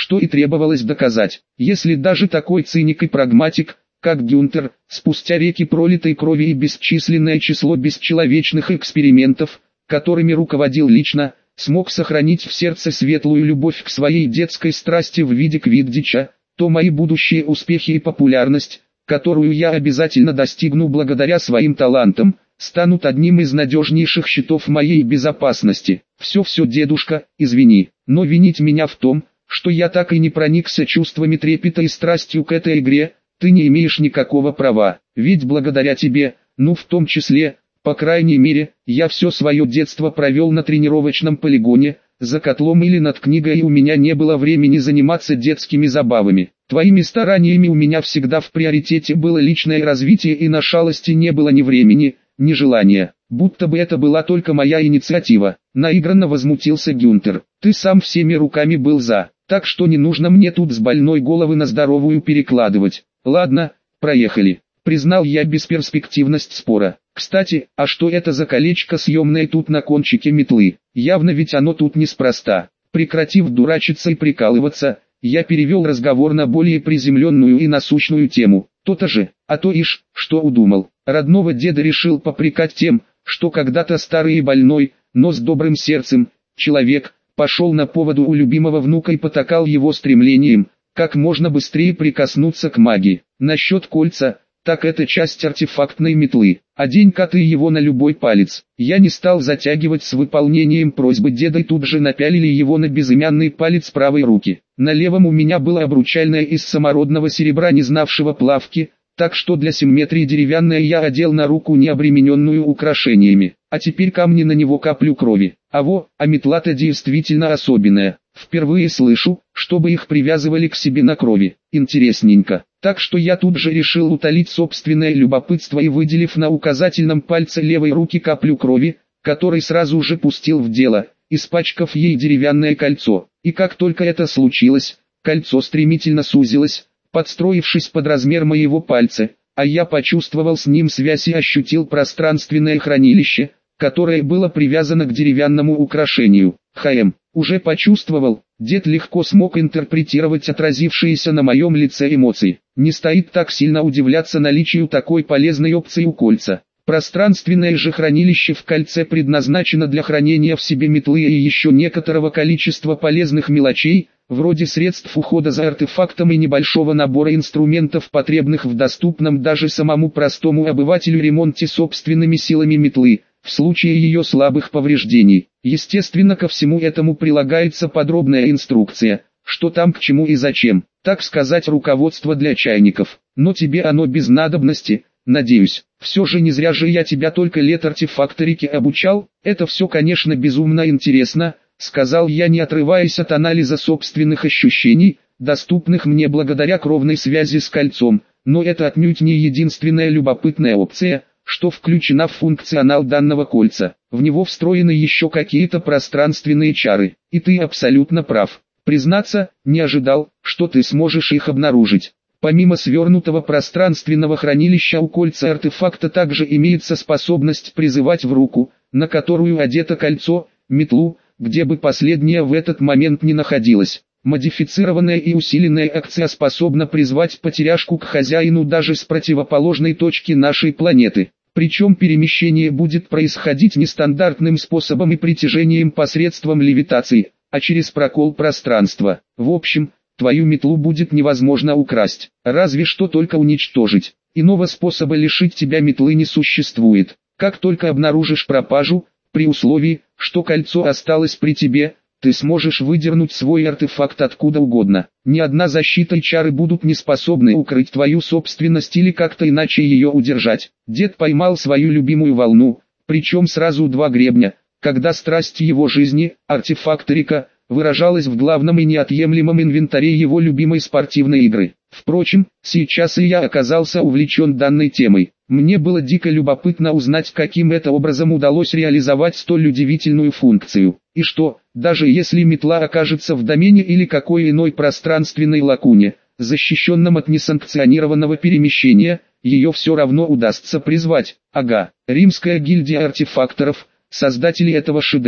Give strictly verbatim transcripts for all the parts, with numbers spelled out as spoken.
что и требовалось доказать. Если даже такой циник и прагматик, как Гюнтер, спустя реки пролитой крови и бесчисленное число бесчеловечных экспериментов, которыми руководил лично, смог сохранить в сердце светлую любовь к своей детской страсти в виде квиддича, то мои будущие успехи и популярность, которую я обязательно достигну благодаря своим талантам, станут одним из надежнейших щитов моей безопасности. Все-все, дедушка, извини, но винить меня в том, что я так и не проникся чувствами трепета и страстью к этой игре, ты не имеешь никакого права, ведь благодаря тебе, ну в том числе, по крайней мере, я все свое детство провел на тренировочном полигоне, за котлом или над книгой, и у меня не было времени заниматься детскими забавами. Твоими стараниями у меня всегда в приоритете было личное развитие, и на шалости не было ни времени, ни желания, будто бы это была только моя инициатива. Наигранно возмутился Гюнтер. Ты сам всеми руками был за, так что не нужно мне тут с больной головы на здоровую перекладывать. Ладно, проехали. Признал я бесперспективность спора. Кстати, а что это за колечко съемное тут на кончике метлы? Явно ведь оно тут неспроста. Прекратив дурачиться и прикалываться, я перевел разговор на более приземленную и насущную тему. То-то же, а то ишь, что удумал. Родного деда решил попрекать тем, что когда-то старый и больной, но с добрым сердцем, человек, пошел на поводу у любимого внука и потакал его стремлением, как можно быстрее прикоснуться к магии. Насчет кольца, так это часть артефактной метлы. Одень-ка ты его на любой палец. Я не стал затягивать с выполнением просьбы деда, и тут же напялили его на безымянный палец правой руки. На левом у меня было обручальное из самородного серебра, не знавшего плавки, так что для симметрии деревянное я одел на руку, не обремененную украшениями. А теперь камни на него каплю крови. А во, а метла-то действительно особенная. Впервые слышу, чтобы их привязывали к себе на крови. Интересненько. Так что я тут же решил утолить собственное любопытство и, выделив на указательном пальце левой руки каплю крови, который сразу же пустил в дело, испачкав ей деревянное кольцо. И как только это случилось, кольцо стремительно сузилось, подстроившись под размер моего пальца, а я почувствовал с ним связь и ощутил пространственное хранилище, которое было привязано к деревянному украшению. Хм, уже почувствовал. Дед легко смог интерпретировать отразившиеся на моем лице эмоции. Не стоит так сильно удивляться наличию такой полезной опции у кольца. Пространственное же хранилище в кольце предназначено для хранения в себе метлы и еще некоторого количества полезных мелочей, вроде средств ухода за артефактом и небольшого набора инструментов, потребных в доступном даже самому простому обывателю ремонте собственными силами метлы, в случае ее слабых повреждений. Естественно, ко всему этому прилагается подробная инструкция, что там к чему и зачем, так сказать, руководство для чайников. Но тебе оно без надобности, надеюсь. Все же не зря же я тебя только лет артефакторике обучал. Это все, конечно, безумно интересно, сказал я, не отрываясь от анализа собственных ощущений, доступных мне благодаря кровной связи с кольцом, но это отнюдь не единственная любопытная опция, что включена в функционал данного кольца. В него встроены еще какие-то пространственные чары, и ты абсолютно прав. Признаться, не ожидал, что ты сможешь их обнаружить. Помимо свернутого пространственного хранилища у кольца артефакта также имеется способность призывать в руку, на которую одето кольцо, метлу, где бы последняя в этот момент не находилась. Модифицированная и усиленная акция способна призвать потеряшку к хозяину даже с противоположной точки нашей планеты. Причем перемещение будет происходить нестандартным способом и притяжением посредством левитации, а через прокол пространства. В общем, твою метлу будет невозможно украсть, разве что только уничтожить. Иного способа лишить тебя метлы не существует. Как только обнаружишь пропажу, при условии, что кольцо осталось при тебе, ты сможешь выдернуть свой артефакт откуда угодно. Ни одна защита и чары будут не способны укрыть твою собственность или как-то иначе ее удержать. Дед поймал свою любимую волну, причем сразу два гребня, когда страсть его жизни, артефакторика, выражалась в главном и неотъемлемом инвентаре его любимой спортивной игры. Впрочем, сейчас и я оказался увлечен данной темой. Мне было дико любопытно узнать, каким это образом удалось реализовать столь удивительную функцию. И что, даже если метла окажется в домене или какой иной пространственной лакуне, защищенном от несанкционированного перемещения, ее все равно удастся призвать. Ага, Римская гильдия артефакторов, создатели этого шедевра,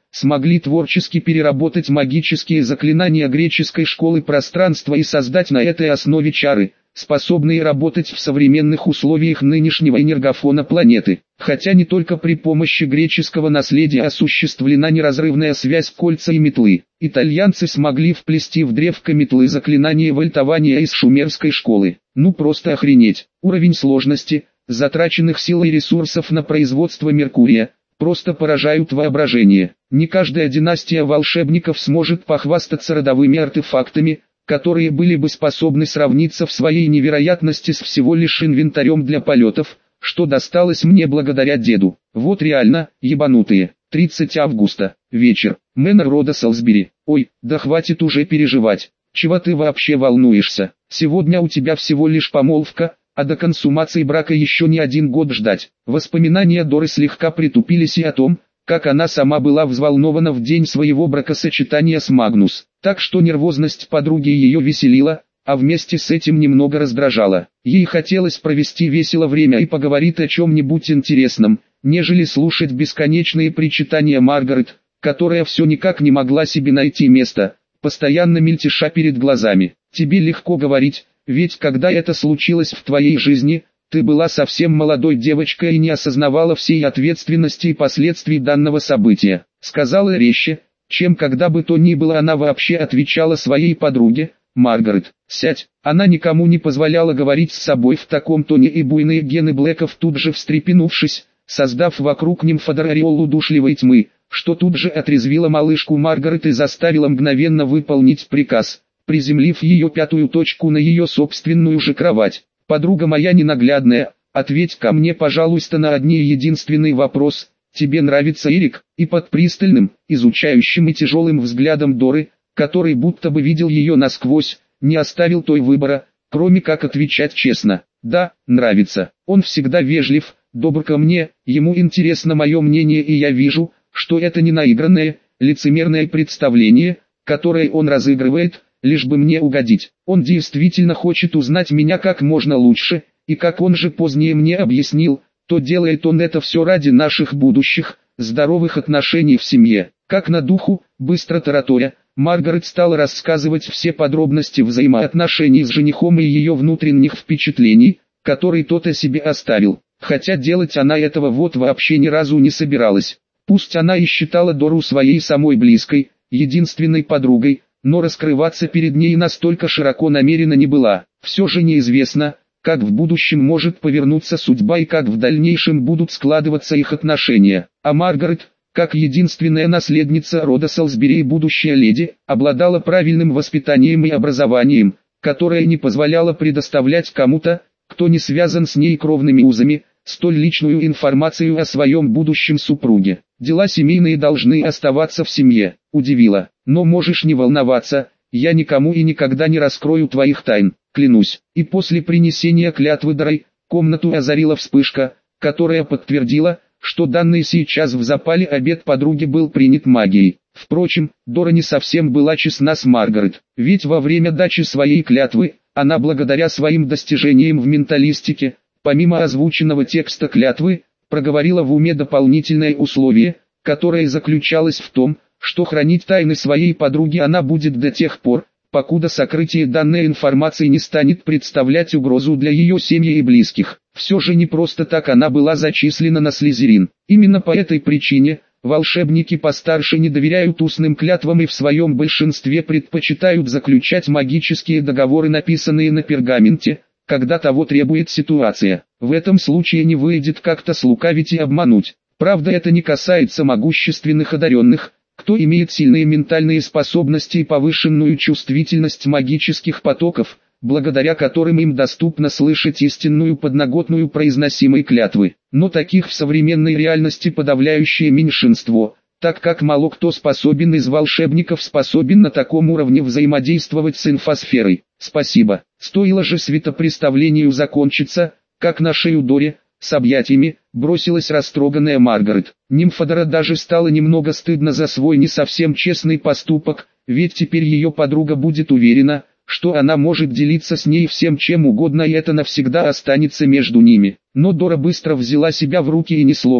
смогли творчески переработать магические заклинания греческой школы пространства и создать на этой основе чары, способные работать в современных условиях нынешнего энергофона планеты. Хотя не только при помощи греческого наследия осуществлена неразрывная связь кольца и метлы, итальянцы смогли вплести в древко метлы заклинание вольтования из шумерской школы. Ну просто охренеть. Уровень сложности, затраченных сил и ресурсов на производство Меркурия, просто поражают воображение. Не каждая династия волшебников сможет похвастаться родовыми артефактами, которые были бы способны сравниться в своей невероятности с всего лишь инвентарем для полетов, что досталось мне благодаря деду. Вот реально, ебанутые. тридцатого августа, вечер, Мэннер рода Солсбери. Ой, да хватит уже переживать. Чего ты вообще волнуешься? Сегодня у тебя всего лишь помолвка, а до консумации брака еще не один год ждать. Воспоминания Доры слегка притупились и о том, как она сама была взволнована в день своего бракосочетания с Магнус. Так что нервозность подруги ее веселила, а вместе с этим немного раздражала. Ей хотелось провести весело время и поговорить о чем-нибудь интересном, нежели слушать бесконечные причитания Маргарет, которая все никак не могла себе найти место, постоянно мельтеша перед глазами. «Тебе легко говорить, ведь когда это случилось в твоей жизни, ты была совсем молодой девочкой и не осознавала всей ответственности и последствий данного события», сказала резче, чем когда бы то ни было она вообще отвечала своей подруге. «Маргарет, сядь». Она никому не позволяла говорить с собой в таком тоне, и буйные гены Блэков тут же встрепенувшись, создав вокруг нимфодора ореол удушливой тьмы, что тут же отрезвило малышку Маргарет и заставило мгновенно выполнить приказ, приземлив ее пятую точку на ее собственную же кровать. «Подруга моя ненаглядная, ответь ко мне, пожалуйста, на один единственный вопрос. Тебе нравится Эрик?» И под пристальным, изучающим и тяжелым взглядом Доры, который будто бы видел ее насквозь, не оставил той выбора, кроме как отвечать честно: «Да, нравится. Он всегда вежлив, добр ко мне, ему интересно мое мнение, и я вижу, что это не наигранное, лицемерное представление, которое он разыгрывает, лишь бы мне угодить. Он действительно хочет узнать меня как можно лучше, и как он же позднее мне объяснил, то делает он это все ради наших будущих, здоровых отношений в семье». Как на духу, быстро тараторя, Маргарет стала рассказывать все подробности взаимоотношений с женихом и ее внутренних впечатлений, которые тот о себе оставил, хотя делать она этого вот вообще ни разу не собиралась. Пусть она и считала Дору своей самой близкой, единственной подругой, но раскрываться перед ней настолько широко намерена не была. Все же неизвестно, как в будущем может повернуться судьба и как в дальнейшем будут складываться их отношения. А Маргарет, как единственная наследница рода Солсбери и будущая леди, обладала правильным воспитанием и образованием, которое не позволяло предоставлять кому-то, кто не связан с ней кровными узами, столь личную информацию о своем будущем супруге. «Дела семейные должны оставаться в семье», удивила. «Но можешь не волноваться, я никому и никогда не раскрою твоих тайн, клянусь». И после принесения клятвы Дорой, комнату озарила вспышка, которая подтвердила, что данный сейчас в запале обет подруги был принят магией. Впрочем, Дора не совсем была честна с Маргарет, ведь во время дачи своей клятвы, она благодаря своим достижениям в менталистике, помимо озвученного текста клятвы, проговорила в уме дополнительное условие, которое заключалось в том, что хранить тайны своей подруги она будет до тех пор, покуда сокрытие данной информации не станет представлять угрозу для ее семьи и близких. Все же не просто так она была зачислена на Слизерин. Именно по этой причине, волшебники постарше не доверяют устным клятвам и в своем большинстве предпочитают заключать магические договоры, написанные на пергаменте, когда того требует ситуация. В этом случае не выйдет как-то слукавить и обмануть. Правда, это не касается могущественных одаренных, кто имеет сильные ментальные способности и повышенную чувствительность магических потоков, благодаря которым им доступно слышать истинную подноготную произносимой клятвы. Но таких в современной реальности подавляющее меньшинство, так как мало кто способен из волшебников способен на таком уровне взаимодействовать с инфосферой. Спасибо. Стоило же светопреставлению закончиться, как на шею Доре, с объятиями, бросилась растроганная Маргарет. Нимфодора даже стало немного стыдно за свой не совсем честный поступок, ведь теперь ее подруга будет уверена, что она может делиться с ней всем чем угодно, и это навсегда останется между ними. Но Дора быстро взяла себя в руки и ни словом,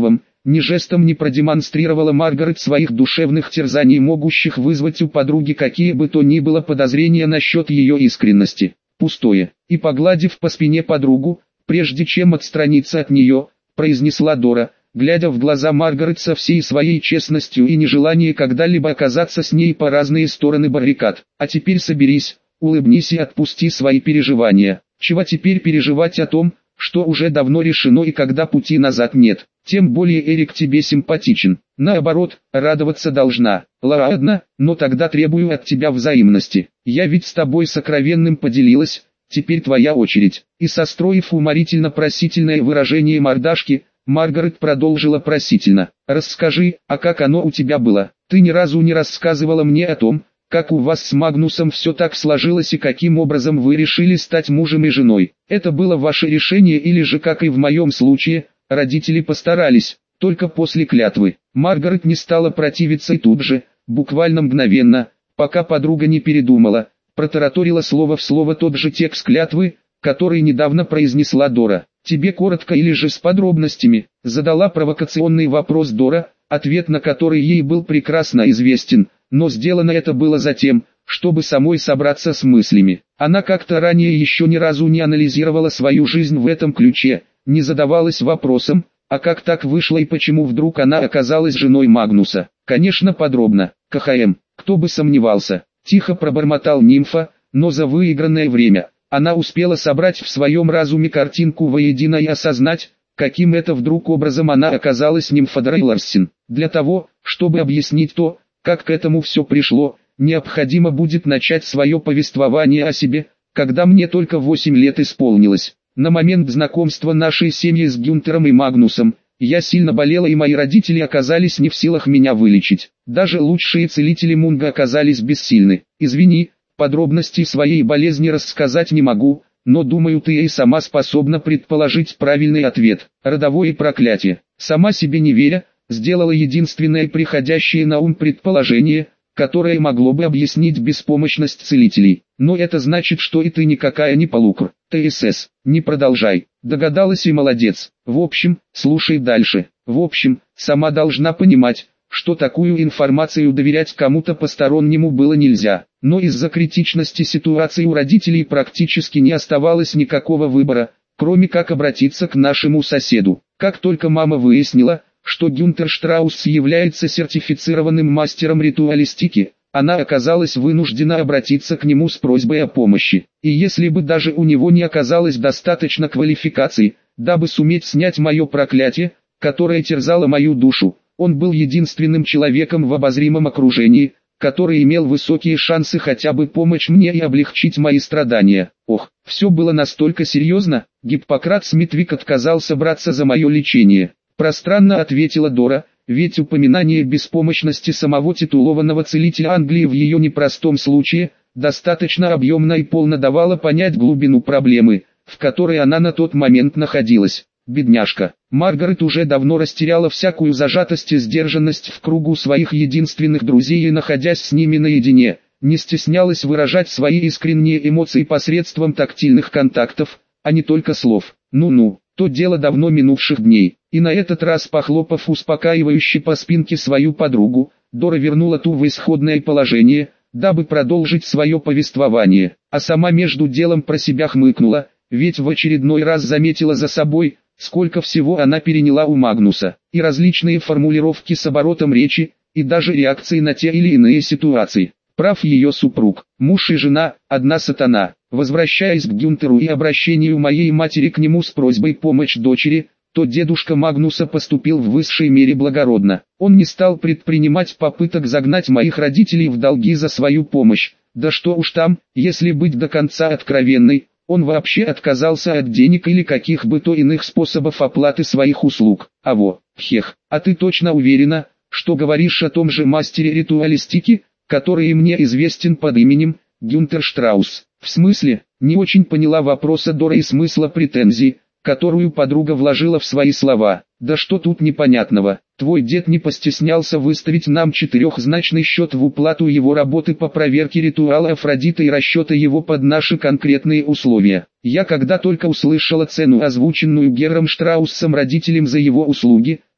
Ни жестом не продемонстрировала Маргарет своих душевных терзаний, могущих вызвать у подруги какие бы то ни было подозрения насчет ее искренности. Пустое. И погладив по спине подругу, прежде чем отстраниться от нее, произнесла Дора, глядя в глаза Маргарет со всей своей честностью и нежеланием когда-либо оказаться с ней по разные стороны баррикад. А теперь соберись, улыбнись и отпусти свои переживания. Чего теперь переживать о том, что уже давно решено и когда пути назад нет? Тем более Эрик тебе симпатичен. Наоборот, радоваться должна. Ладно, но тогда требую от тебя взаимности. Я ведь с тобой сокровенным поделилась, теперь твоя очередь. И состроив уморительно-просительное выражение мордашки, Маргарет продолжила просительно. Расскажи, а как оно у тебя было? Ты ни разу не рассказывала мне о том, как у вас с Магнусом все так сложилось и каким образом вы решили стать мужем и женой. Это было ваше решение или же, как и в моем случае, родители постарались, только после клятвы? Маргарет не стала противиться и тут же, буквально мгновенно, пока подруга не передумала, протараторила слово в слово тот же текст клятвы, который недавно произнесла Дора. «Тебе коротко или же с подробностями?» — задала провокационный вопрос Дора, ответ на который ей был прекрасно известен, но сделано это было затем, чтобы самой собраться с мыслями. Она как-то ранее еще ни разу не анализировала свою жизнь в этом ключе, не задавалась вопросом, а как так вышло и почему вдруг она оказалась женой Магнуса. Конечно, подробно. КХМ, кто бы сомневался. Тихо пробормотал нимфа, но за выигранное время она успела собрать в своем разуме картинку воедино и осознать, каким это вдруг образом она оказалась нимфодрой Ларсен. Для того, чтобы объяснить то, как к этому все пришло, необходимо будет начать свое повествование о себе, когда мне только восемь лет исполнилось. На момент знакомства нашей семьи с Гюнтером и Магнусом, я сильно болела и мои родители оказались не в силах меня вылечить. Даже лучшие целители Мунга оказались бессильны. Извини, подробностей своей болезни рассказать не могу, но думаю, ты и сама способна предположить правильный ответ. Родовое проклятие. Сама себе не веря, сделала единственное приходящее на ум предположение, которое могло бы объяснить беспомощность целителей. Но это значит, что и ты никакая не полукр. ТСС, не продолжай. Догадалась и молодец. В общем, слушай дальше. В общем, сама должна понимать, что такую информацию доверять кому-то постороннему было нельзя. Но из-за критичности ситуации у родителей практически не оставалось никакого выбора, кроме как обратиться к нашему соседу. Как только мама выяснила, что Гюнтер Штраус является сертифицированным мастером ритуалистики, она оказалась вынуждена обратиться к нему с просьбой о помощи. И если бы даже у него не оказалось достаточно квалификации, дабы суметь снять мое проклятие, которое терзало мою душу, он был единственным человеком в обозримом окружении, который имел высокие шансы хотя бы помочь мне и облегчить мои страдания. Ох, все было настолько серьезно, Гиппократ Смитвик отказался браться за мое лечение. Пространно ответила Дора, ведь упоминание беспомощности самого титулованного целителя Англии в ее непростом случае, достаточно объемно и полно давало понять глубину проблемы, в которой она на тот момент находилась. Бедняжка. Маргарет уже давно растеряла всякую зажатость и сдержанность в кругу своих единственных друзей и, находясь с ними наедине, не стеснялась выражать свои искренние эмоции посредством тактильных контактов, а не только слов. Ну-ну, то дело давно минувших дней. И на этот раз, похлопав успокаивающе по спинке свою подругу, Дора вернула ту в исходное положение, дабы продолжить свое повествование, а сама между делом про себя хмыкнула, ведь в очередной раз заметила за собой, сколько всего она переняла у Магнуса, и различные формулировки с оборотом речи, и даже реакции на те или иные ситуации. Прав ее супруг, муж и жена, одна сатана. Возвращаясь к Гюнтеру и обращению моей матери к нему с просьбой помочь дочери, то дедушка Магнуса поступил в высшей мере благородно. Он не стал предпринимать попыток загнать моих родителей в долги за свою помощь. Да что уж там, если быть до конца откровенной, он вообще отказался от денег или каких бы то иных способов оплаты своих услуг. А во, хех, а ты точно уверена, что говоришь о том же мастере ритуалистики, который мне известен под именем Гюнтер Штраус? В смысле? Не очень поняла вопроса Дора и смысла претензий, которую подруга вложила в свои слова. Да что тут непонятного? Твой дед не постеснялся выставить нам четырехзначный счет в уплату его работы по проверке ритуала Афродиты и расчета его под наши конкретные условия. Я когда только услышала цену, озвученную Гером Штраусом родителям за его услуги,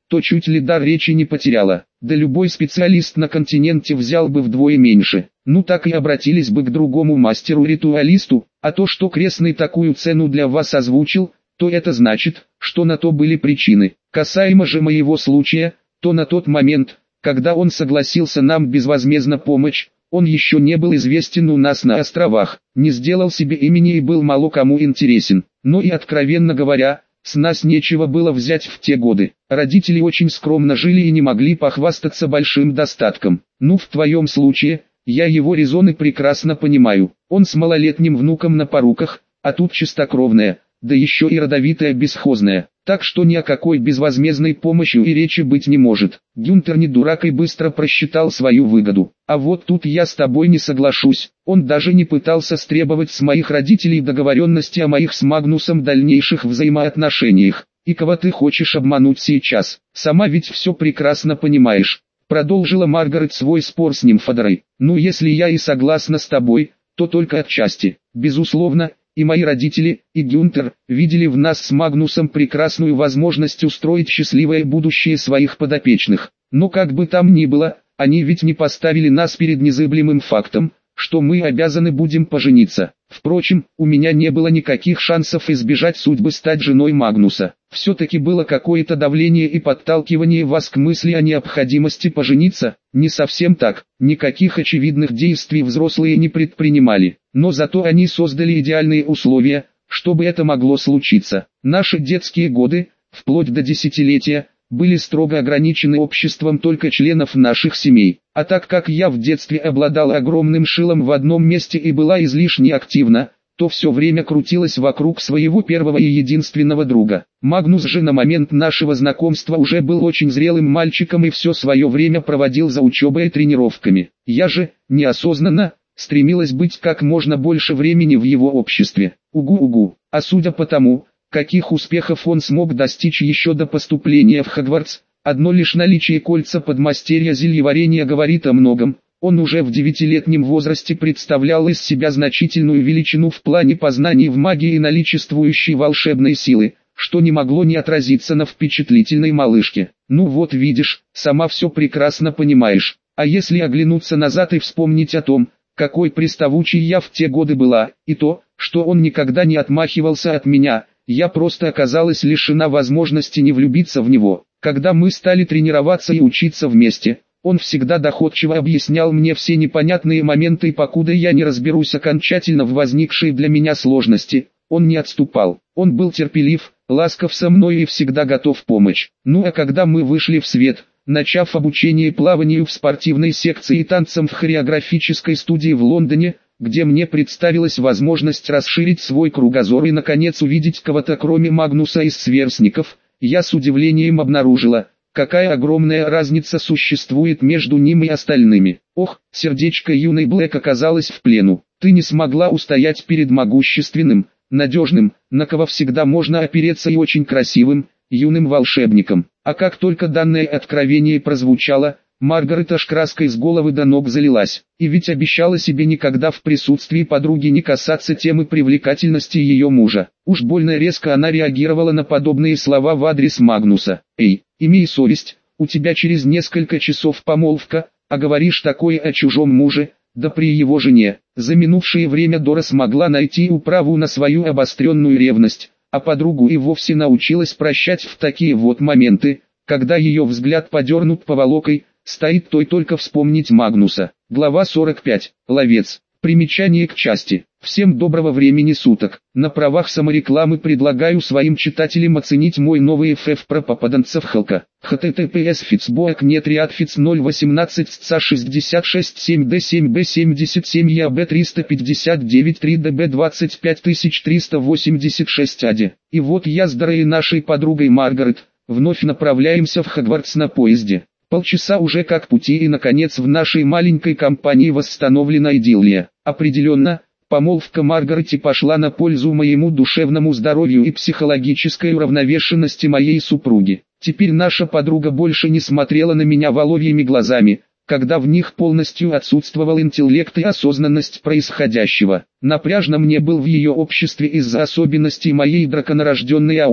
то чуть ли дар речи не потеряла. Да любой специалист на континенте взял бы вдвое меньше. Ну так и обратились бы к другому мастеру-ритуалисту, а то, что крестный такую цену для вас озвучил, то это значит, что на то были причины. Касаемо же моего случая, то на тот момент, когда он согласился нам безвозмездно помочь, он еще не был известен у нас на островах, не сделал себе имени и был мало кому интересен. Но и откровенно говоря, с нас нечего было взять в те годы. Родители очень скромно жили и не могли похвастаться большим достатком. Ну в твоем случае, я его резоны прекрасно понимаю. Он с малолетним внуком на поруках, а тут чистокровная, да еще и родовитая бесхозная. Так что ни о какой безвозмездной помощи и речи быть не может. Гюнтер не дурак и быстро просчитал свою выгоду. А вот тут я с тобой не соглашусь. Он даже не пытался стребовать с моих родителей договоренности о моих с Магнусом дальнейших взаимоотношениях. И кого ты хочешь обмануть сейчас? Сама ведь все прекрасно понимаешь. Продолжила Маргарет свой спор с Нимфодорой. Ну если я и согласна с тобой, то только отчасти. Безусловно, и мои родители, и Гюнтер, видели в нас с Магнусом прекрасную возможность устроить счастливое будущее своих подопечных. Но как бы там ни было, они ведь не поставили нас перед незыблемым фактом, что мы обязаны будем пожениться. Впрочем, у меня не было никаких шансов избежать судьбы стать женой Магнуса. Все-таки было какое-то давление и подталкивание вас к мысли о необходимости пожениться. Не совсем так, никаких очевидных действий взрослые не предпринимали. Но зато они создали идеальные условия, чтобы это могло случиться. Наши детские годы, вплоть до десятилетия, были строго ограничены обществом только членов наших семей. А так как я в детстве обладал огромным шилом в одном месте и была излишне активна, то все время крутилась вокруг своего первого и единственного друга. Магнус же на момент нашего знакомства уже был очень зрелым мальчиком и все свое время проводил за учебой и тренировками. Я же, неосознанно, стремилась быть как можно больше времени в его обществе. Угу-угу. А судя по тому, каких успехов он смог достичь еще до поступления в Хогвартс, одно лишь наличие кольца подмастерья зельеварения говорит о многом. Он уже в девятилетнем возрасте представлял из себя значительную величину в плане познаний в магии и наличествующей волшебной силы, что не могло не отразиться на впечатлительной малышке. Ну вот видишь, сама все прекрасно понимаешь. А если оглянуться назад и вспомнить о том, какой приставучей я в те годы была, и то, что он никогда не отмахивался от меня, я просто оказалась лишена возможности не влюбиться в него. Когда мы стали тренироваться и учиться вместе, он всегда доходчиво объяснял мне все непонятные моменты, и покуда я не разберусь окончательно в возникшей для меня сложности, он не отступал. Он был терпелив, ласков со мной и всегда готов помочь. Ну а когда мы вышли в свет, начав обучение плаванию в спортивной секции и танцам в хореографической студии в Лондоне, где мне представилась возможность расширить свой кругозор и наконец увидеть кого-то кроме Магнуса из сверстников, я с удивлением обнаружила, какая огромная разница существует между ним и остальными. Ох, сердечко юной Блэк оказалось в плену. Ты не смогла устоять перед могущественным, надежным, на кого всегда можно опереться и очень красивым, юным волшебником. А как только данное откровение прозвучало, Маргарет аж краской с головы до ног залилась. И ведь обещала себе никогда в присутствии подруги не касаться темы привлекательности ее мужа. Уж больно резко она реагировала на подобные слова в адрес Магнуса. «Эй, имей совесть, у тебя через несколько часов помолвка, а говоришь такое о чужом муже, да при его жене». За минувшее время Дора смогла найти управу на свою обостренную ревность, а подругу и вовсе научилась прощать в такие вот моменты, когда ее взгляд подернут поволокой. Стоит той только вспомнить Магнуса. Глава сорок пять. Ловец. Примечание к части. Всем доброго времени суток. На правах саморекламы предлагаю своим читателям оценить мой новый эф эф про попаданцев Халка. https фицбоак нет риадфиц ноль восемнадцать сца шестьдесят шесть семь д семь б семьдесят семь яб триста пятьдесят девять три дб двадцать пять тысяч триста восемьдесят шесть ади. И вот я с Дорой и нашей подругой Маргарет вновь направляемся в Хогвартс на поезде. Полчаса уже как пути, и наконец в нашей маленькой компании восстановлена идиллия. Определенно, помолвка Маргарете пошла на пользу моему душевному здоровью и психологической уравновешенности моей супруги. Теперь наша подруга больше не смотрела на меня воловьими глазами, когда в них полностью отсутствовал интеллект и осознанность происходящего. Напряжно мне был в ее обществе из-за особенностей моей драконорожденной ауры,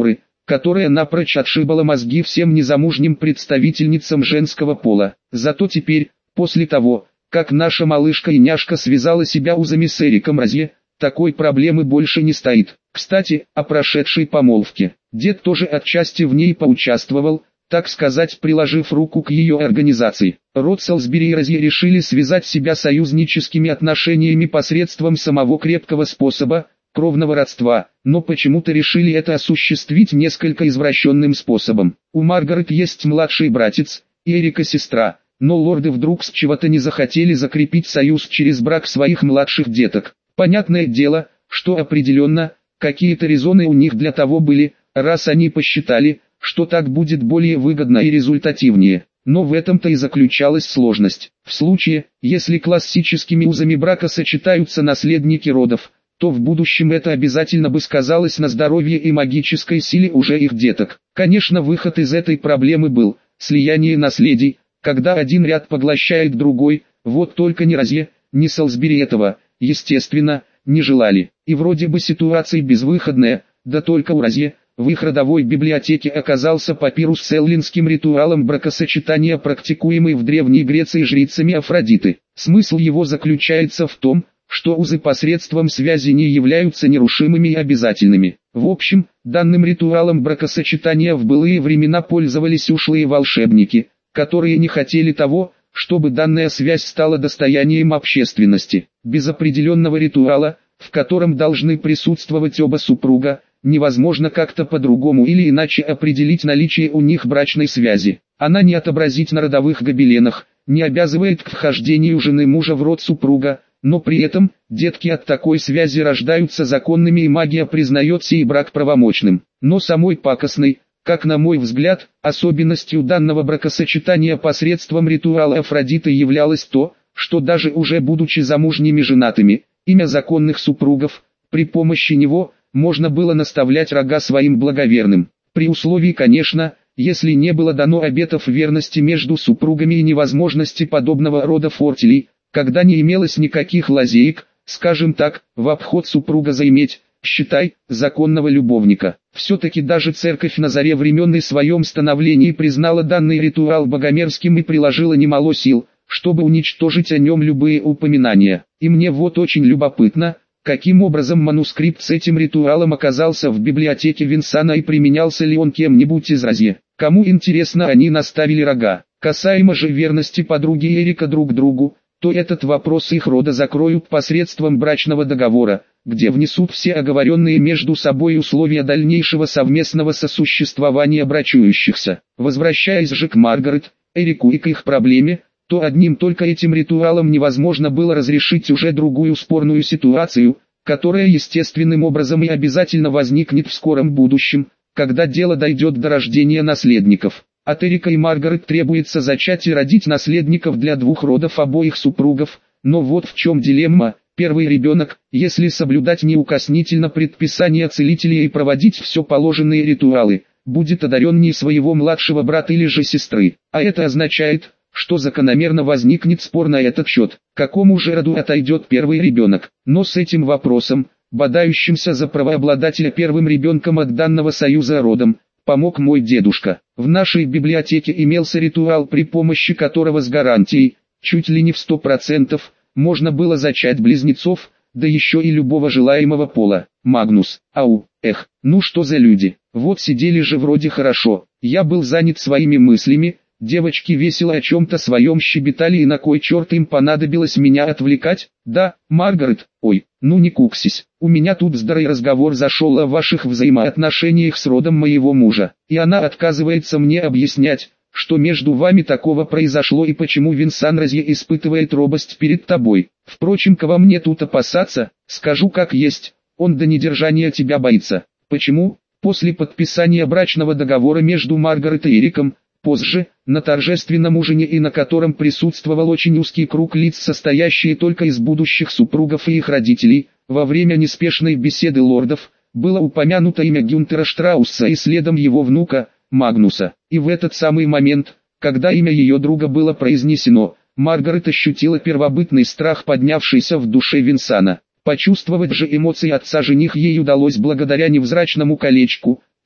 которая напрочь отшибала мозги всем незамужним представительницам женского пола. Зато теперь, после того, как наша малышка и няшка связала себя узами с Эриком Розье, такой проблемы больше не стоит. Кстати, о прошедшей помолвке. Дед тоже отчасти в ней поучаствовал, так сказать, приложив руку к ее организации. Род Солсбери и Розье решили связать себя союзническими отношениями посредством самого крепкого способа, кровного родства, но почему-то решили это осуществить несколько извращенным способом. У Маргарет есть младший братец, и Эрика сестра, но лорды вдруг с чего-то не захотели закрепить союз через брак своих младших деток. Понятное дело, что определенно, какие-то резоны у них для того были, раз они посчитали, что так будет более выгодно и результативнее. Но в этом-то и заключалась сложность. В случае, если классическими узами брака сочетаются наследники родов, то в будущем это обязательно бы сказалось на здоровье и магической силе уже их деток. Конечно, выход из этой проблемы был слияние наследий, когда один ряд поглощает другой, вот только ни Розье, ни Солсбери этого, естественно, не желали. И вроде бы ситуация безвыходная, да только у Розье, в их родовой библиотеке оказался папирус с эллинским ритуалом бракосочетания, практикуемый в Древней Греции жрицами Афродиты. Смысл его заключается в том, что узы посредством связи не являются нерушимыми и обязательными. В общем, данным ритуалом бракосочетания в былые времена пользовались ушлые волшебники, которые не хотели того, чтобы данная связь стала достоянием общественности. Без определенного ритуала, в котором должны присутствовать оба супруга, невозможно как-то по-другому или иначе определить наличие у них брачной связи. Она не отобразить на родовых гобеленах, не обязывает к вхождению жены мужа в род супруга, но при этом, детки от такой связи рождаются законными и магия признает сей брак правомочным. Но самой пакостной, как на мой взгляд, особенностью данного бракосочетания посредством ритуала Афродиты являлось то, что даже уже будучи замужними женатыми, имя законных супругов, при помощи него, можно было наставлять рога своим благоверным. При условии, конечно, если не было дано обетов верности между супругами и невозможности подобного рода фортелей, когда не имелось никаких лазеек, скажем так, в обход супруга заиметь, считай, законного любовника. Все-таки даже церковь на заре времен и своем становлении признала данный ритуал богомерзким и приложила немало сил, чтобы уничтожить о нем любые упоминания. И мне вот очень любопытно, каким образом манускрипт с этим ритуалом оказался в библиотеке Винсана и применялся ли он кем-нибудь из Розье. Кому интересно, они наставили рога. Касаемо же верности подруги Эрика друг другу, то этот вопрос их рода закроют посредством брачного договора, где внесут все оговоренные между собой условия дальнейшего совместного сосуществования брачующихся. Возвращаясь же к Маргарет, Эрику и к их проблеме, то одним только этим ритуалом невозможно было разрешить уже другую спорную ситуацию, которая естественным образом и обязательно возникнет в скором будущем, когда дело дойдет до рождения наследников. От Эрика и Маргарет требуется зачать и родить наследников для двух родов обоих супругов, но вот в чем дилемма. Первый ребенок, если соблюдать неукоснительно предписания целителя и проводить все положенные ритуалы, будет одарен не своего младшего брата или же сестры, а это означает, что закономерно возникнет спор на этот счет, какому же роду отойдет первый ребенок. Но с этим вопросом, бодающимся за правообладателя первым ребенком от данного союза родом, помог мой дедушка. В нашей библиотеке имелся ритуал, при помощи которого с гарантией, чуть ли не в сто процентов, можно было зачать близнецов, да еще и любого желаемого пола. Магнус, ау, эх, ну что за люди, вот сидели же вроде хорошо, я был занят своими мыслями, девочки весело о чем-то своем щебетали, и на кой черт им понадобилось меня отвлекать? Да, Маргарет, ой, ну не куксись, у меня тут здоровый разговор зашел о ваших взаимоотношениях с родом моего мужа, и она отказывается мне объяснять, что между вами такого произошло и почему Винсан Розье испытывает робость перед тобой. Впрочем, кого мне тут опасаться, скажу как есть, он до недержания тебя боится. Почему? После подписания брачного договора между Маргарет и Эриком, позже, на торжественном ужине, и на котором присутствовал очень узкий круг лиц, состоящий только из будущих супругов и их родителей, во время неспешной беседы лордов, было упомянуто имя Гюнтера Штрауса и следом его внука, Магнуса. И в этот самый момент, когда имя ее друга было произнесено, Маргарет ощутила первобытный страх, поднявшийся в душе Винсана. Почувствовать же эмоции отца жених ей удалось благодаря невзрачному колечку,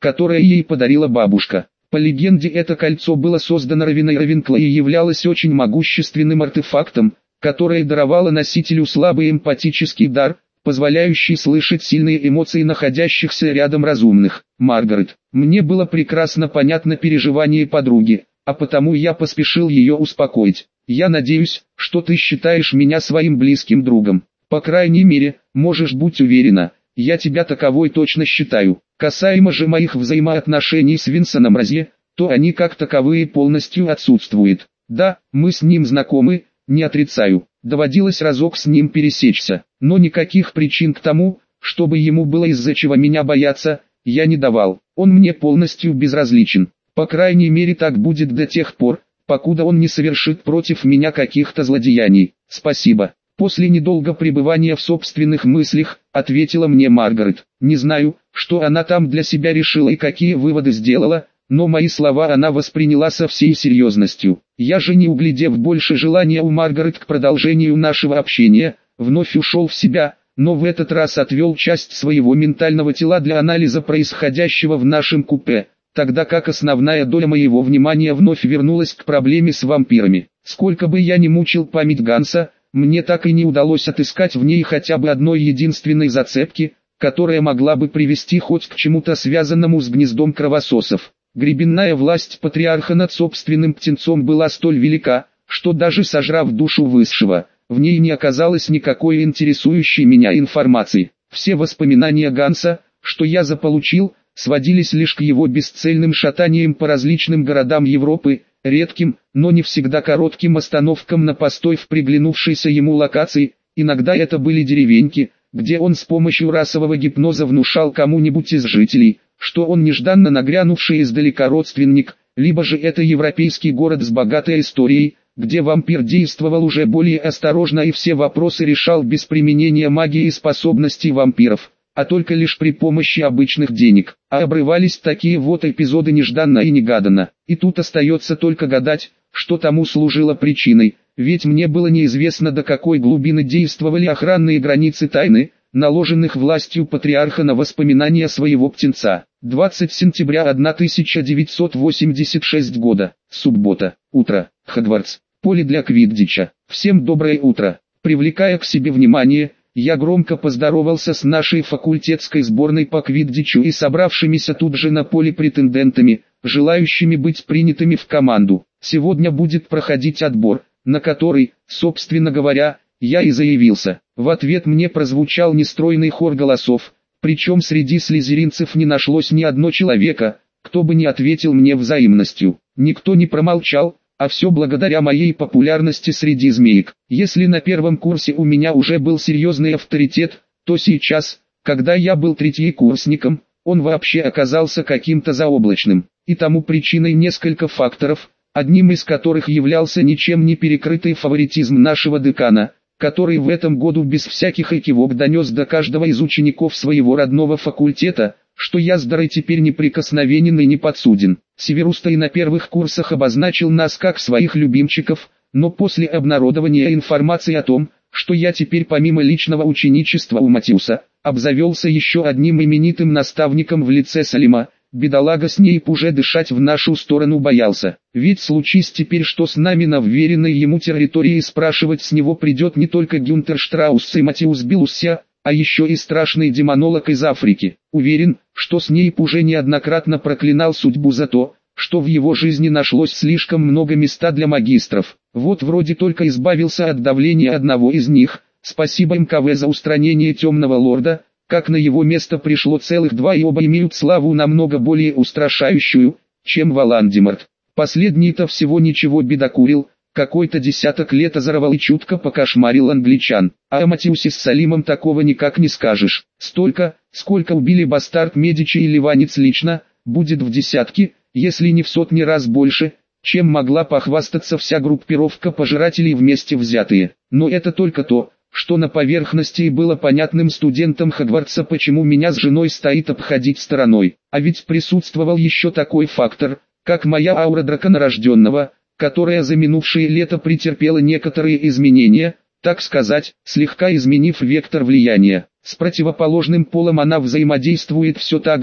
которое ей подарила бабушка. По легенде, это кольцо было создано Равиной Равенкло и являлось очень могущественным артефактом, которое даровало носителю слабый эмпатический дар, позволяющий слышать сильные эмоции находящихся рядом разумных. Маргарет, мне было прекрасно понятно переживание подруги, а потому я поспешил ее успокоить. Я надеюсь, что ты считаешь меня своим близким другом. По крайней мере, можешь быть уверена, я тебя таковой точно считаю. Касаемо же моих взаимоотношений с Винсоном Розье, то они как таковые полностью отсутствуют. Да, мы с ним знакомы, не отрицаю. Доводилось разок с ним пересечься, но никаких причин к тому, чтобы ему было из-за чего меня бояться, я не давал. Он мне полностью безразличен. По крайней мере, так будет до тех пор, покуда он не совершит против меня каких-то злодеяний. Спасибо. После недолгого пребывания в собственных мыслях, ответила мне Маргарет. Не знаю, что она там для себя решила и какие выводы сделала, но мои слова она восприняла со всей серьезностью. Я же, не углядев больше желания у Маргарет к продолжению нашего общения, вновь ушел в себя, но в этот раз отвел часть своего ментального тела для анализа происходящего в нашем купе, тогда как основная доля моего внимания вновь вернулась к проблеме с вампирами. Сколько бы я ни мучил память Ганса, мне так и не удалось отыскать в ней хотя бы одной единственной зацепки, которая могла бы привести хоть к чему-то связанному с гнездом кровососов. Гребенная власть патриарха над собственным птенцом была столь велика, что даже сожрав душу высшего, в ней не оказалось никакой интересующей меня информации. Все воспоминания Ганса, что я заполучил, сводились лишь к его бесцельным шатаниям по различным городам Европы, редким, но не всегда коротким остановкам на постой в приглянувшейся ему локации. Иногда это были деревеньки, где он с помощью расового гипноза внушал кому-нибудь из жителей, что он нежданно нагрянувший издалека родственник, либо же это европейский город с богатой историей, где вампир действовал уже более осторожно и все вопросы решал без применения магии и способностей вампиров, а только лишь при помощи обычных денег. А обрывались такие вот эпизоды нежданно и негаданно. И тут остается только гадать, что тому служило причиной, ведь мне было неизвестно, до какой глубины действовали охранные границы тайны, наложенных властью патриарха на воспоминания своего птенца. двадцатого сентября тысяча девятьсот восемьдесят шестого года, суббота, утро, Хогвартс, поле для квиддича. Всем доброе утро. Привлекая к себе внимание, я громко поздоровался с нашей факультетской сборной по квиддичу и собравшимися тут же на поле претендентами, желающими быть принятыми в команду. Сегодня будет проходить отбор, на который, собственно говоря, я и заявился. В ответ мне прозвучал нестройный хор голосов, причем среди слизеринцев не нашлось ни одного человека, кто бы не ответил мне взаимностью. Никто не промолчал, а все благодаря моей популярности среди змеек. Если на первом курсе у меня уже был серьезный авторитет, то сейчас, когда я был третьекурсником, он вообще оказался каким-то заоблачным. И тому причиной несколько факторов, одним из которых являлся ничем не перекрытый фаворитизм нашего декана, который в этом году без всяких экивок донес до каждого из учеников своего родного факультета, что я здарой теперь неприкосновенен и не подсуден. Северус-то и на первых курсах обозначил нас как своих любимчиков, но после обнародования информации о том, что я теперь помимо личного ученичества у Матиуса, обзавелся еще одним именитым наставником в лице Салима, бедолага Снейп уже дышать в нашу сторону боялся. Ведь случись теперь что с нами на вверенной ему территории, спрашивать с него придет не только Гюнтер Штраусс и Матиус Билусся, а еще и страшный демонолог из Африки. Уверен, что Снейп уже неоднократно проклинал судьбу за то, что в его жизни нашлось слишком много места для магистров. Вот вроде только избавился от давления одного из них, спасибо эм ка вэ за устранение темного лорда, как на его место пришло целых два, и оба имеют славу намного более устрашающую, чем Волан-де-Морт. Последний-то всего ничего бедокурил, какой-то десяток лет озоровал и чутко покошмарил англичан, а о Матиусе с Салимом такого никак не скажешь. Столько, сколько убили бастард Медичи и Ливанец лично, будет в десятки, если не в сотни раз больше, чем могла похвастаться вся группировка пожирателей вместе взятые. Но это только то, что на поверхности и было понятным студентам Хогвартса, почему меня с женой стоит обходить стороной. А ведь присутствовал еще такой фактор, как моя аура драконорожденного, которая за минувшее лето претерпела некоторые изменения, так сказать, слегка изменив вектор влияния. С противоположным полом она взаимодействует все так же,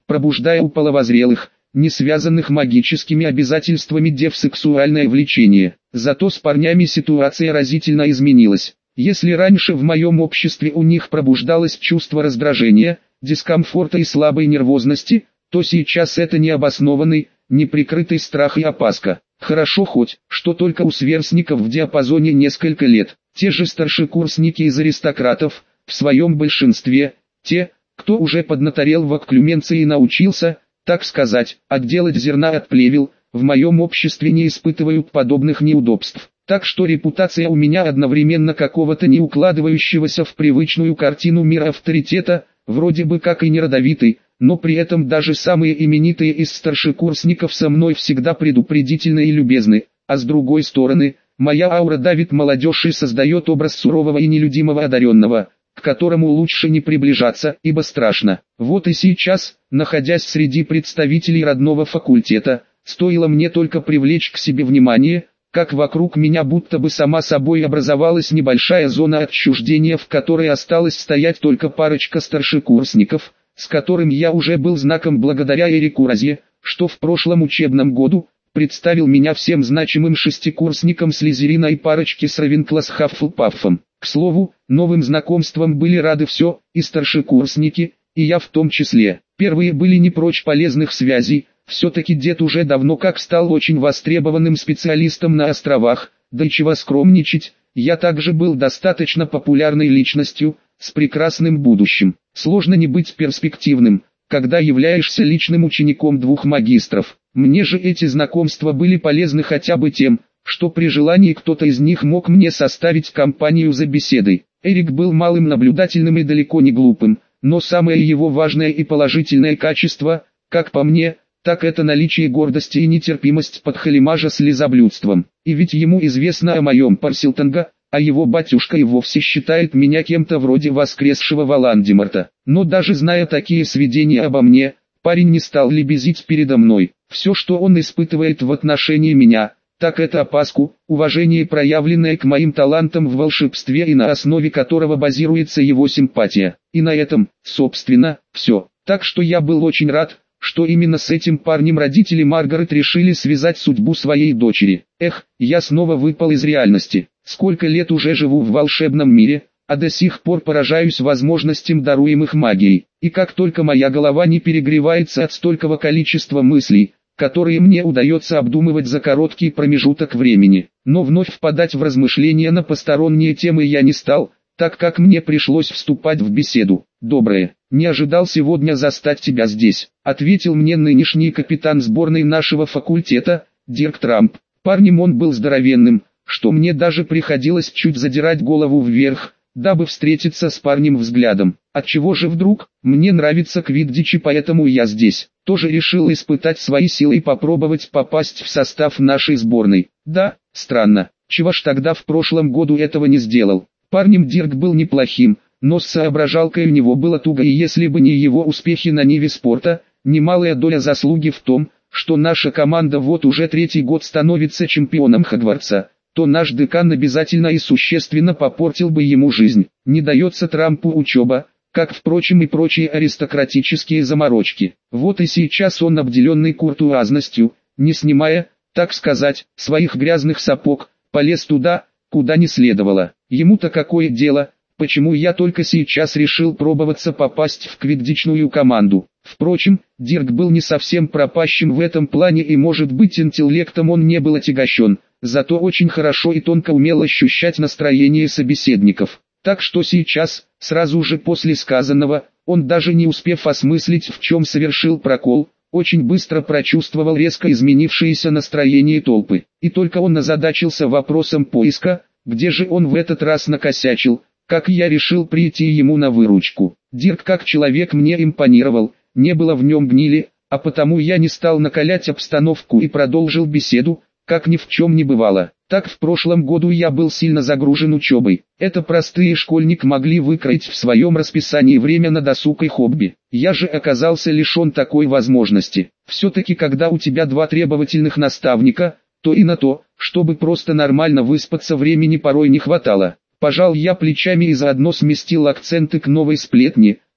пробуждая у половозрелых, не связанных магическими обязательствами дев сексуальное влечение. Зато с парнями ситуация разительно изменилась. Если раньше в моем обществе у них пробуждалось чувство раздражения, дискомфорта и слабой нервозности, то сейчас это необоснованный, неприкрытый страх и опаска. Хорошо хоть, что только у сверстников в диапазоне несколько лет, те же старшекурсники из аристократов, в своем большинстве, те, кто уже поднаторел в окклюменции и научился, так сказать, отделать зерна от плевел, в моем обществе не испытывают подобных неудобств. Так что репутация у меня одновременно какого-то не укладывающегося в привычную картину мира авторитета, вроде бы как и не родовитый, но при этом даже самые именитые из старшекурсников со мной всегда предупредительны и любезны, а с другой стороны, моя аура давит молодежь и создает образ сурового и нелюдимого одаренного, к которому лучше не приближаться, ибо страшно. Вот и сейчас, находясь среди представителей родного факультета, стоило мне только привлечь к себе внимание, как вокруг меня будто бы сама собой образовалась небольшая зона отчуждения, в которой осталось стоять только парочка старшекурсников, с которым я уже был знаком благодаря Эрику Розье, что в прошлом учебном году представил меня всем значимым шестикурсникам Слизерина и парочке с Равенкло с Хаффлпаффом. К слову, новым знакомствам были рады все, и старшекурсники, и я в том числе. Первые были не прочь полезных связей, все-таки дед уже давно как стал очень востребованным специалистом на островах, да и чего скромничать, я также был достаточно популярной личностью, с прекрасным будущим. Сложно не быть перспективным, когда являешься личным учеником двух магистров. Мне же эти знакомства были полезны хотя бы тем, что при желании кто-то из них мог мне составить компанию за беседой. Эрик был малым наблюдательным и далеко не глупым, но самое его важное и положительное качество, как по мне, так это наличие гордости и нетерпимость подхалимажа с лизоблюдством. И ведь ему известно о моем Парсилтонга, а его батюшка и вовсе считает меня кем-то вроде воскресшего Волан-де-Морта. Но даже зная такие сведения обо мне, парень не стал лебезить передо мной. Все, что он испытывает в отношении меня, так это опаску, уважение, проявленное к моим талантам в волшебстве и на основе которого базируется его симпатия. И на этом, собственно, все. Так что я был очень рад, что именно с этим парнем родители Маргарет решили связать судьбу своей дочери. Эх, я снова выпал из реальности. Сколько лет уже живу в волшебном мире, а до сих пор поражаюсь возможностям, даруемых магией. И как только моя голова не перегревается от столького количества мыслей, которые мне удается обдумывать за короткий промежуток времени. Но вновь впадать в размышления на посторонние темы я не стал, так как мне пришлось вступать в беседу. «Доброе, не ожидал сегодня застать тебя здесь», — ответил мне нынешний капитан сборной нашего факультета, Дирк Трамп. Парнем он был здоровенным, что мне даже приходилось чуть задирать голову вверх, дабы встретиться с парнем взглядом. Отчего же вдруг, мне нравится квиддич, и поэтому я здесь. Тоже решил испытать свои силы и попробовать попасть в состав нашей сборной. Да, странно, чего ж тогда в прошлом году этого не сделал. Парнем Дирк был неплохим, но с соображалкой у него было туго, и если бы не его успехи на ниве спорта, немалая доля заслуги в том, что наша команда вот уже третий год становится чемпионом Хогвартса, то наш декан обязательно и существенно попортил бы ему жизнь. Не дается Трампу учеба, как впрочем и прочие аристократические заморочки. Вот и сейчас он, обделенный куртуазностью, не снимая, так сказать, своих грязных сапог, полез туда, куда не следовало. Ему-то какое дело, почему я только сейчас решил пробоваться попасть в квиддичную команду. Впрочем, Дирк был не совсем пропащим в этом плане, и может быть интеллектом он не был отягощен, зато очень хорошо и тонко умел ощущать настроение собеседников. Так что сейчас, сразу же после сказанного, он, даже не успев осмыслить, в чем совершил прокол, очень быстро прочувствовал резко изменившееся настроение толпы. И только он озадачился вопросом поиска, где же он в этот раз накосячил, как я решил прийти ему на выручку. Дирк как человек мне импонировал, не было в нем гнили, а потому я не стал накалять обстановку и продолжил беседу, как ни в чем не бывало. Так в прошлом году я был сильно загружен учебой. Это простые школьник могли выкроить в своем расписании время на досуг и хобби. Я же оказался лишен такой возможности. Все-таки когда у тебя два требовательных наставника, то и на то, чтобы просто нормально выспаться, времени порой не хватало. Пожал я плечами и заодно сместил акценты к новой сплетне,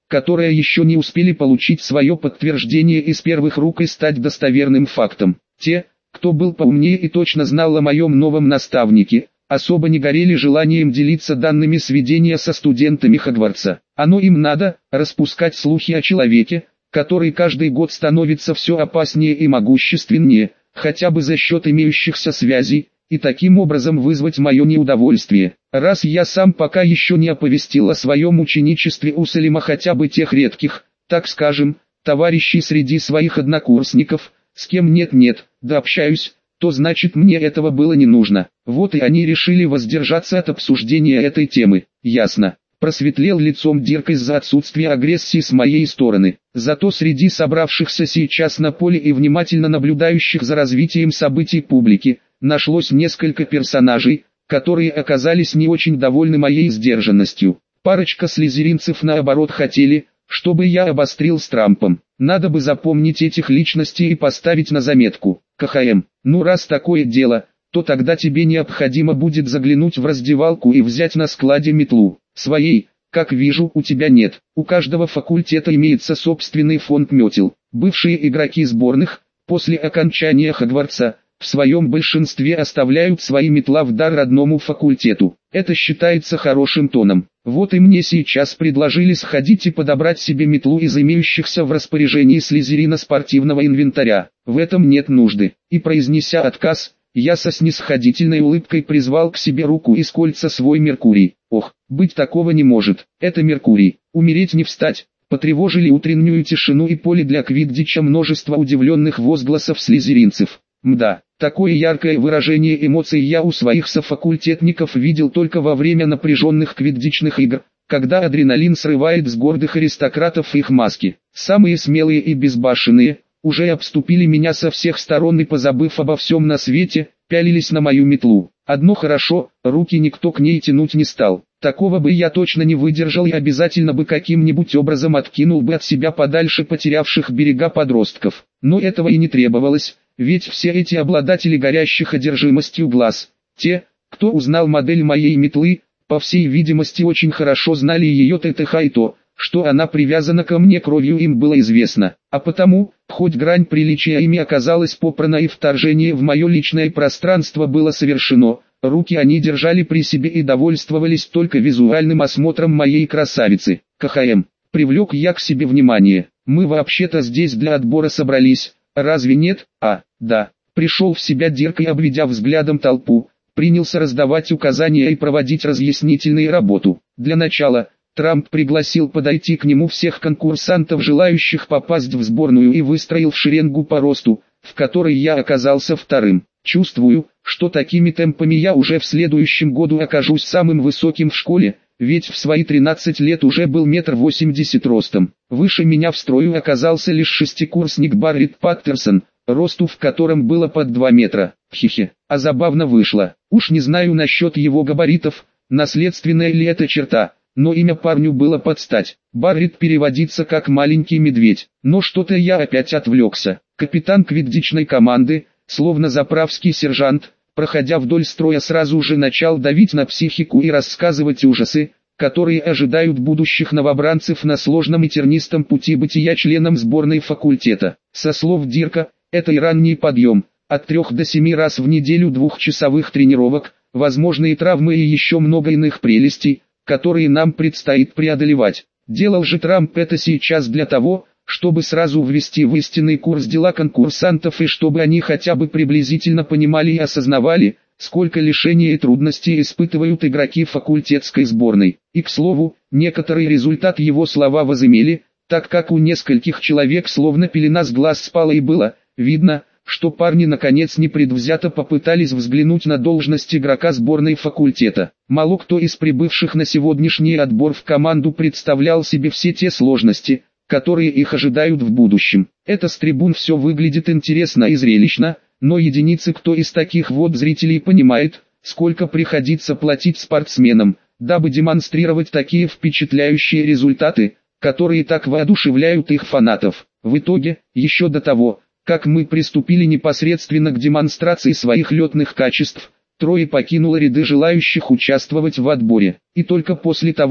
которые еще не успели получить свое подтверждение из первых рук и стать достоверным фактом. Те, кто был поумнее и точно знал о моем новом наставнике, особо не горели желанием делиться данными сведения со студентами Хогвартса. Оно им надо, распускать слухи о человеке, который каждый год становится все опаснее и могущественнее, хотя бы за счет имеющихся связей, и таким образом вызвать мое неудовольствие. Раз я сам пока еще не оповестил о своем ученичестве у Салима хотя бы тех редких, так скажем, товарищей среди своих однокурсников, с кем нет-нет, да общаюсь, то значит мне этого было не нужно. Вот и они решили воздержаться от обсуждения этой темы. Ясно. Просветлел лицом Дирк из-за отсутствия агрессии с моей стороны. Зато среди собравшихся сейчас на поле и внимательно наблюдающих за развитием событий публики, нашлось несколько персонажей, которые оказались не очень довольны моей сдержанностью. Парочка слизеринцев наоборот хотели, чтобы я обострил с Трампом. Надо бы запомнить этих личностей и поставить на заметку. КХМ, ну раз такое дело, то тогда тебе необходимо будет заглянуть в раздевалку и взять на складе метлу. Своей, как вижу, у тебя нет. У каждого факультета имеется собственный фонд метел. Бывшие игроки сборных, после окончания Хогвартса, в своем большинстве оставляют свои метла в дар родному факультету. Это считается хорошим тоном. Вот и мне сейчас предложили сходить и подобрать себе метлу из имеющихся в распоряжении Слизерина спортивного инвентаря. В этом нет нужды. И произнеся отказ, я со снисходительной улыбкой призвал к себе руку из кольца свой Меркурий. Ох, быть такого не может. Это Меркурий. Умереть не встать. Потревожили утреннюю тишину и поле для квиддича множество удивленных возгласов слизеринцев. Мда, такое яркое выражение эмоций я у своих софакультетников видел только во время напряженных квиддичных игр, когда адреналин срывает с гордых аристократов их маски. Самые смелые и безбашенные, уже обступили меня со всех сторон и, позабыв обо всем на свете, пялились на мою метлу. Одно хорошо, руки никто к ней тянуть не стал. Такого бы я точно не выдержал и обязательно бы каким-нибудь образом откинул бы от себя подальше потерявших берега подростков. Но этого и не требовалось, ведь все эти обладатели горящих одержимостью глаз, те, кто узнал модель моей метлы, по всей видимости очень хорошо знали ее ТТХ и то, что она привязана ко мне кровью, им было известно. А потому, хоть грань приличия ими оказалась попрана и вторжение в мое личное пространство было совершено, руки они держали при себе и довольствовались только визуальным осмотром моей красавицы. КХМ. Привлек я к себе внимание. Мы вообще-то здесь для отбора собрались, разве нет? А, да. Пришел в себя Дирк и, обведя взглядом толпу, принялся раздавать указания и проводить разъяснительную работу. Для начала Трамп пригласил подойти к нему всех конкурсантов, желающих попасть в сборную, и выстроил в шеренгу по росту, в которой я оказался вторым. Чувствую, что такими темпами я уже в следующем году окажусь самым высоким в школе, ведь в свои тринадцать лет уже был метр восемьдесят ростом. Выше меня в строю оказался лишь шестикурсник Барретт Паттерсон, росту в котором было под два метра. Хе-хе, а забавно вышло. Уж не знаю насчет его габаритов, наследственная ли это черта, но имя парню было под стать. Барретт переводится как «маленький медведь». Но что-то я опять отвлекся. Капитан квиддичной команды, словно заправский сержант, проходя вдоль строя, сразу же начал давить на психику и рассказывать ужасы, которые ожидают будущих новобранцев на сложном и тернистом пути бытия членом сборной факультета. Со слов Дирка, это и ранний подъем, от трех до семи раз в неделю двухчасовых тренировок, возможные травмы и еще много иных прелестей, которые нам предстоит преодолевать. Делал же Трамп это сейчас для того, чтобы сразу ввести в истинный курс дела конкурсантов и чтобы они хотя бы приблизительно понимали и осознавали, сколько лишений и трудностей испытывают игроки факультетской сборной. И, к слову, некоторый результат его слова возымели, так как у нескольких человек словно пелена с глаз спала и было видно, что парни наконец непредвзято попытались взглянуть на должность игрока сборной факультета. Мало кто из прибывших на сегодняшний отбор в команду представлял себе все те сложности, которые их ожидают в будущем. Это с трибун все выглядит интересно и зрелищно, но единицы кто из таких вот зрителей понимает, сколько приходится платить спортсменам, дабы демонстрировать такие впечатляющие результаты, которые так воодушевляют их фанатов. В итоге, еще до того, как мы приступили непосредственно к демонстрации своих летных качеств, трое покинуло ряды желающих участвовать в отборе. И только после того,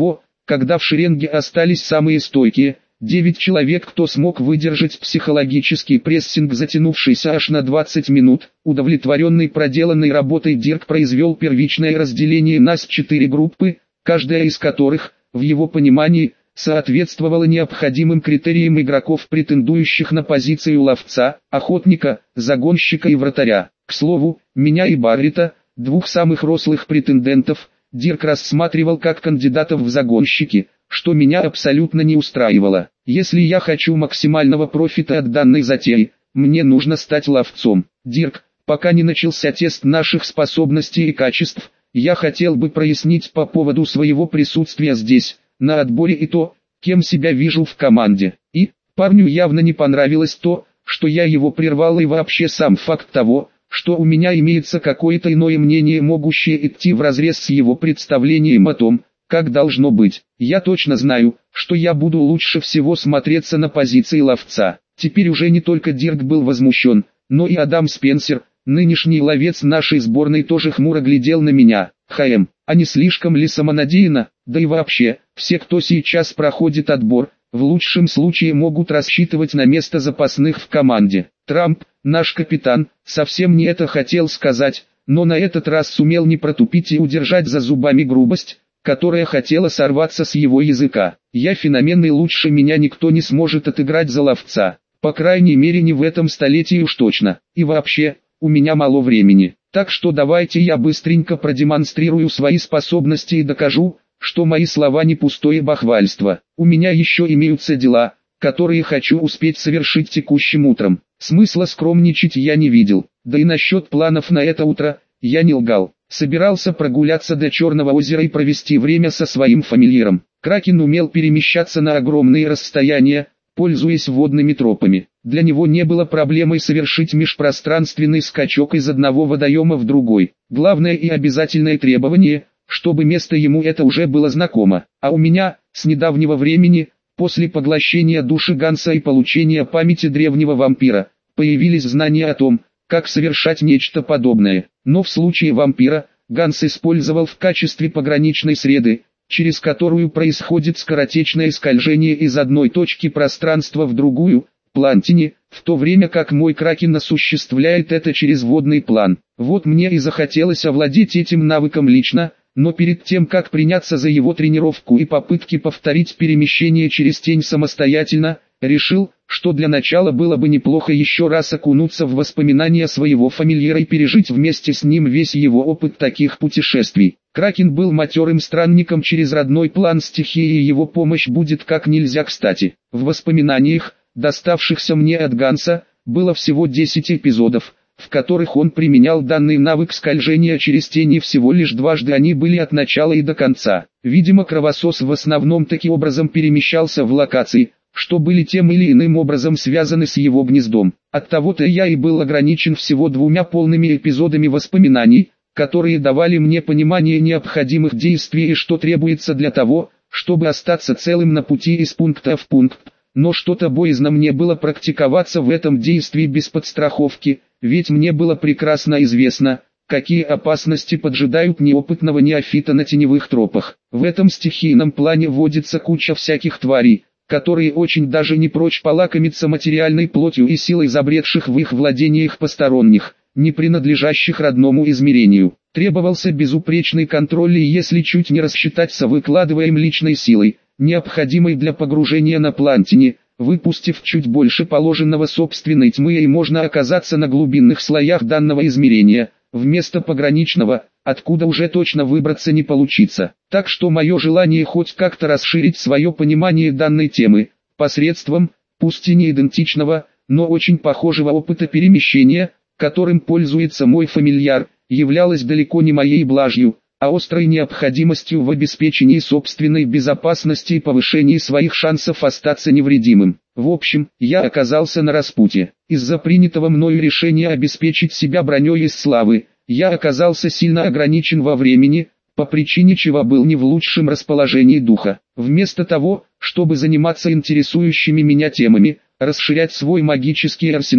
когда в шеренге остались самые стойкие, девять человек, кто смог выдержать психологический прессинг, затянувшийся аж на двадцать минут, удовлетворенный проделанной работой, Дирк произвел первичное разделение нас в четыре группы, каждая из которых, в его понимании, соответствовала необходимым критериям игроков, претендующих на позицию ловца, охотника, загонщика и вратаря. К слову, меня и Баррита, двух самых рослых претендентов, Дирк рассматривал как кандидатов в загонщики, что меня абсолютно не устраивало. Если я хочу максимального профита от данной затеи, мне нужно стать ловцом. Дирк, пока не начался тест наших способностей и качеств, я хотел бы прояснить по поводу своего присутствия здесь, на отборе, и то, кем себя вижу в команде. И, парню явно не понравилось то, что я его прервал, и вообще сам факт того, что у меня имеется какое-то иное мнение, могущее идти вразрез с его представлением о том, как должно быть. Я точно знаю, что я буду лучше всего смотреться на позиции ловца. Теперь уже не только Дирк был возмущен, но и Адам Спенсер, нынешний ловец нашей сборной, тоже хмуро глядел на меня. ХМ, а не слишком ли самонадеянно? Да и вообще, все, кто сейчас проходит отбор, в лучшем случае могут рассчитывать на место запасных в команде. Трамп, наш капитан, совсем не это хотел сказать, но на этот раз сумел не протупить и удержать за зубами грубость, которая хотела сорваться с его языка. Я феномен, и лучше меня никто не сможет отыграть за ловца. По крайней мере не в этом столетии уж точно. И вообще, у меня мало времени. Так что давайте я быстренько продемонстрирую свои способности и докажу, что мои слова не пустое бахвальство. У меня еще имеются дела, которые хочу успеть совершить текущим утром. Смысла скромничать я не видел. Да и насчет планов на это утро, я не лгал. Собирался прогуляться до Черного озера и провести время со своим фамильяром. Кракен умел перемещаться на огромные расстояния, пользуясь водными тропами. Для него не было проблемой совершить межпространственный скачок из одного водоема в другой. Главное и обязательное требование, чтобы место ему это уже было знакомо. А у меня, с недавнего времени, после поглощения души Ганса и получения памяти древнего вампира, появились знания о том, как совершать нечто подобное. Но в случае вампира, Ганс использовал в качестве пограничной среды, через которую происходит скоротечное скольжение из одной точки пространства в другую, плантине, в то время как мой Кракен осуществляет это через водный план. Вот мне и захотелось овладеть этим навыком лично, но перед тем, как приняться за его тренировку и попытки повторить перемещение через тень самостоятельно, решил, что для начала было бы неплохо еще раз окунуться в воспоминания своего фамильяра и пережить вместе с ним весь его опыт таких путешествий. Кракен был матерым странником через родной план стихии, и его помощь будет как нельзя кстати. В воспоминаниях, доставшихся мне от Ганса, было всего десять эпизодов, в которых он применял данный навык скольжения через тени всего лишь дважды. Они были от начала и до конца. Видимо, кровосос в основном таким образом перемещался в локации, что были тем или иным образом связаны с его гнездом. Оттого-то я и был ограничен всего двумя полными эпизодами воспоминаний, которые давали мне понимание необходимых действий и что требуется для того, чтобы остаться целым на пути из пункта в пункт. Но что-то боязно мне было практиковаться в этом действии без подстраховки, ведь мне было прекрасно известно, какие опасности поджидают неопытного неофита на теневых тропах. В этом стихийном плане водится куча всяких тварей, которые очень даже не прочь полакомиться материальной плотью и силой забредших в их владениях посторонних, не принадлежащих родному измерению. Требовался безупречный контроль, и если чуть не рассчитаться выкладываем личной силой, необходимой для погружения на плантине, выпустив чуть больше положенного собственной тьмы, и можно оказаться на глубинных слоях данного измерения, вместо пограничного, откуда уже точно выбраться не получится. Так что мое желание хоть как-то расширить свое понимание данной темы, посредством, пусть и не идентичного, но очень похожего опыта перемещения, которым пользуется мой фамильяр, являлось далеко не моей блажью, а острой необходимостью в обеспечении собственной безопасности и повышении своих шансов остаться невредимым. В общем, я оказался на распутье. Из-за принятого мною решения обеспечить себя броней из славы, я оказался сильно ограничен во времени, по причине чего был не в лучшем расположении духа. Вместо того, чтобы заниматься интересующими меня темами, расширять свой магический арсенал,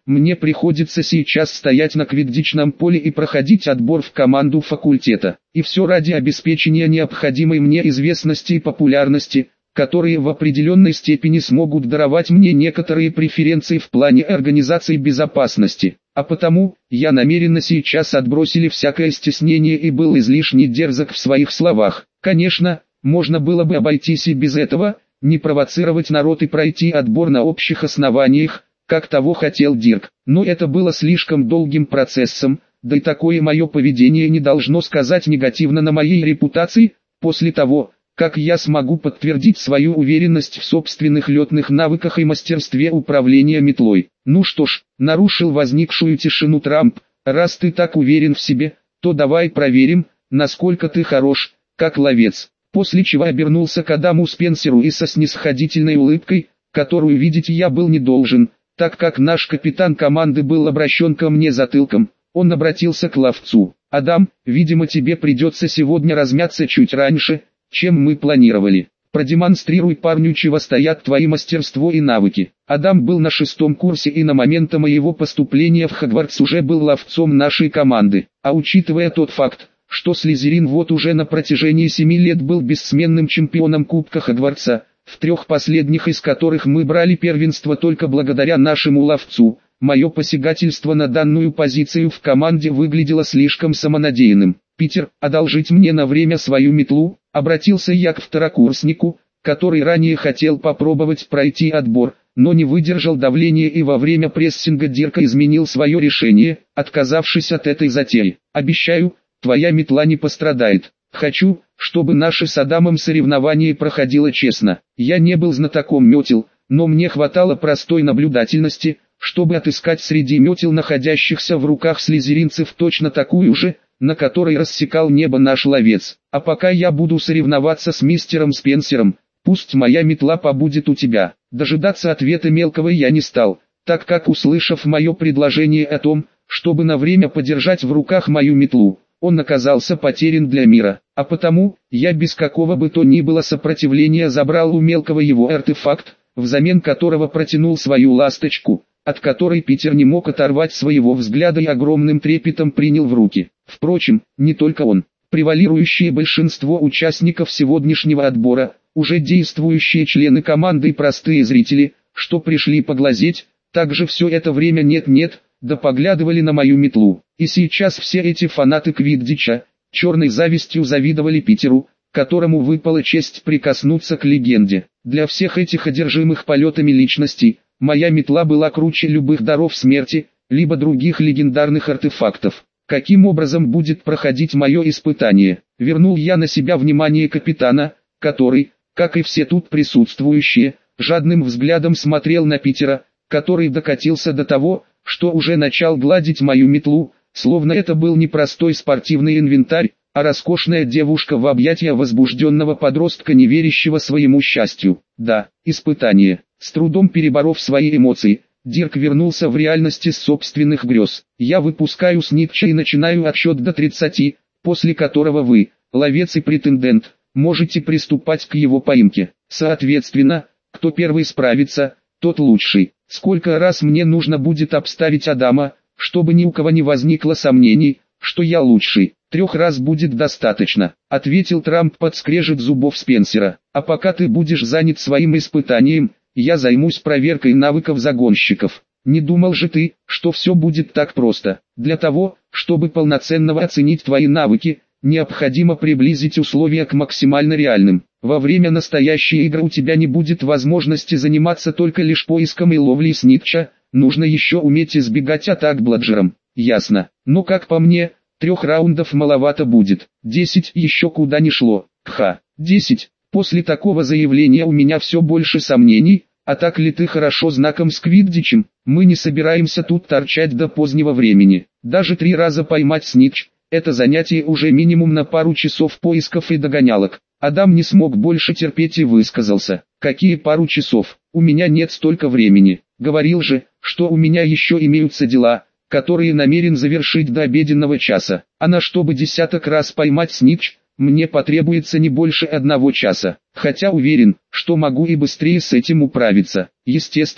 мне приходится сейчас стоять на квиддичном поле и проходить отбор в команду факультета. И все ради обеспечения необходимой мне известности и популярности, которые в определенной степени смогут даровать мне некоторые преференции в плане организации безопасности. А потому, я намеренно сейчас отбросили всякое стеснение и был излишне дерзок в своих словах. Конечно, можно было бы обойтись и без этого, не провоцировать народ и пройти отбор на общих основаниях, как того хотел Дирк. Но это было слишком долгим процессом, да и такое мое поведение не должно сказать негативно на моей репутации, после того, как я смогу подтвердить свою уверенность в собственных летных навыках и мастерстве управления метлой. Ну что ж, нарушил возникшую тишину Трамп, раз ты так уверен в себе, то давай проверим, насколько ты хорош, как ловец. После чего обернулся к Адаму Спенсеру и со снисходительной улыбкой, которую видеть я был не должен, так как наш капитан команды был обращен ко мне затылком, он обратился к ловцу. Адам, видимо тебе придется сегодня размяться чуть раньше, чем мы планировали. Продемонстрируй парню, чего стоят твои мастерство и навыки. Адам был на шестом курсе и на момент моего поступления в Хогвартс уже был ловцом нашей команды. А учитывая тот факт, что Слизерин вот уже на протяжении семи лет был бессменным чемпионом Кубка Хогвартса, в трех последних из которых мы брали первенство только благодаря нашему ловцу, мое посягательство на данную позицию в команде выглядело слишком самонадеянным. «Питер, одолжить мне на время свою метлу?» — обратился я к второкурснику, который ранее хотел попробовать пройти отбор, но не выдержал давления и во время прессинга Дирка изменил свое решение, отказавшись от этой затеи. «Обещаю, твоя метла не пострадает. Хочу, чтобы наше с Адамом соревнование проходило честно. Я не был знатоком метел, но мне хватало простой наблюдательности, чтобы отыскать среди метел, находящихся в руках слизеринцев, точно такую же, на которой рассекал небо наш ловец. А пока я буду соревноваться с мистером Спенсером, пусть моя метла побудет у тебя». Дожидаться ответа мелкого я не стал, так как, услышав мое предложение о том, чтобы на время подержать в руках мою метлу, он оказался потерян для мира. А потому, я без какого бы то ни было сопротивления забрал у мелкого его артефакт, взамен которого протянул свою ласточку, от которой Питер не мог оторвать своего взгляда и огромным трепетом принял в руки. Впрочем, не только он. Превалирующее большинство участников сегодняшнего отбора, уже действующие члены команды и простые зрители, что пришли поглазеть, также все это время нет-нет, да поглядывали на мою метлу. И сейчас все эти фанаты квиддича, черной завистью завидовали Питеру, которому выпала честь прикоснуться к легенде. Для всех этих одержимых полетами личностей, моя метла была круче любых даров смерти, либо других легендарных артефактов. Каким образом будет проходить мое испытание? Вернул я на себя внимание капитана, который, как и все тут присутствующие, жадным взглядом смотрел на Питера, который докатился до того, что уже начал гладить мою метлу, словно это был не простой спортивный инвентарь, а роскошная девушка в объятия возбужденного подростка, не верящего своему счастью. Да, испытание. С трудом переборов свои эмоции, Дирк вернулся в реальность из собственных грез. Я выпускаю снитча и начинаю отсчет до тридцати, после которого вы, ловец и претендент, можете приступать к его поимке. Соответственно, кто первый справится, тот лучший. Сколько раз мне нужно будет обставить Адама, чтобы ни у кого не возникло сомнений, что я лучший? Трех раз будет достаточно, ответил Трамп под скрежет зубов Спенсера. А пока ты будешь занят своим испытанием, я займусь проверкой навыков загонщиков. Не думал же ты, что все будет так просто. Для того, чтобы полноценно оценить твои навыки, необходимо приблизить условия к максимально реальным. Во время настоящей игры у тебя не будет возможности заниматься только лишь поиском и ловлей снитча, нужно еще уметь избегать атак бладжером. Ясно. Но как по мне, трех раундов маловато будет. Десять еще куда ни шло. Ха, десять. После такого заявления у меня все больше сомнений, а так ли ты хорошо знаком с квиддичем? Мы не собираемся тут торчать до позднего времени. Даже три раза поймать снитч, это занятие уже минимум на пару часов поисков и догонялок. Адам не смог больше терпеть и высказался. Какие пару часов? У меня нет столько времени. Говорил же, что у меня еще имеются дела, которые намерен завершить до обеденного часа. А на чтобы десяток раз поймать снитч, мне потребуется не больше одного часа. Хотя уверен, что могу и быстрее с этим управиться. Естественно,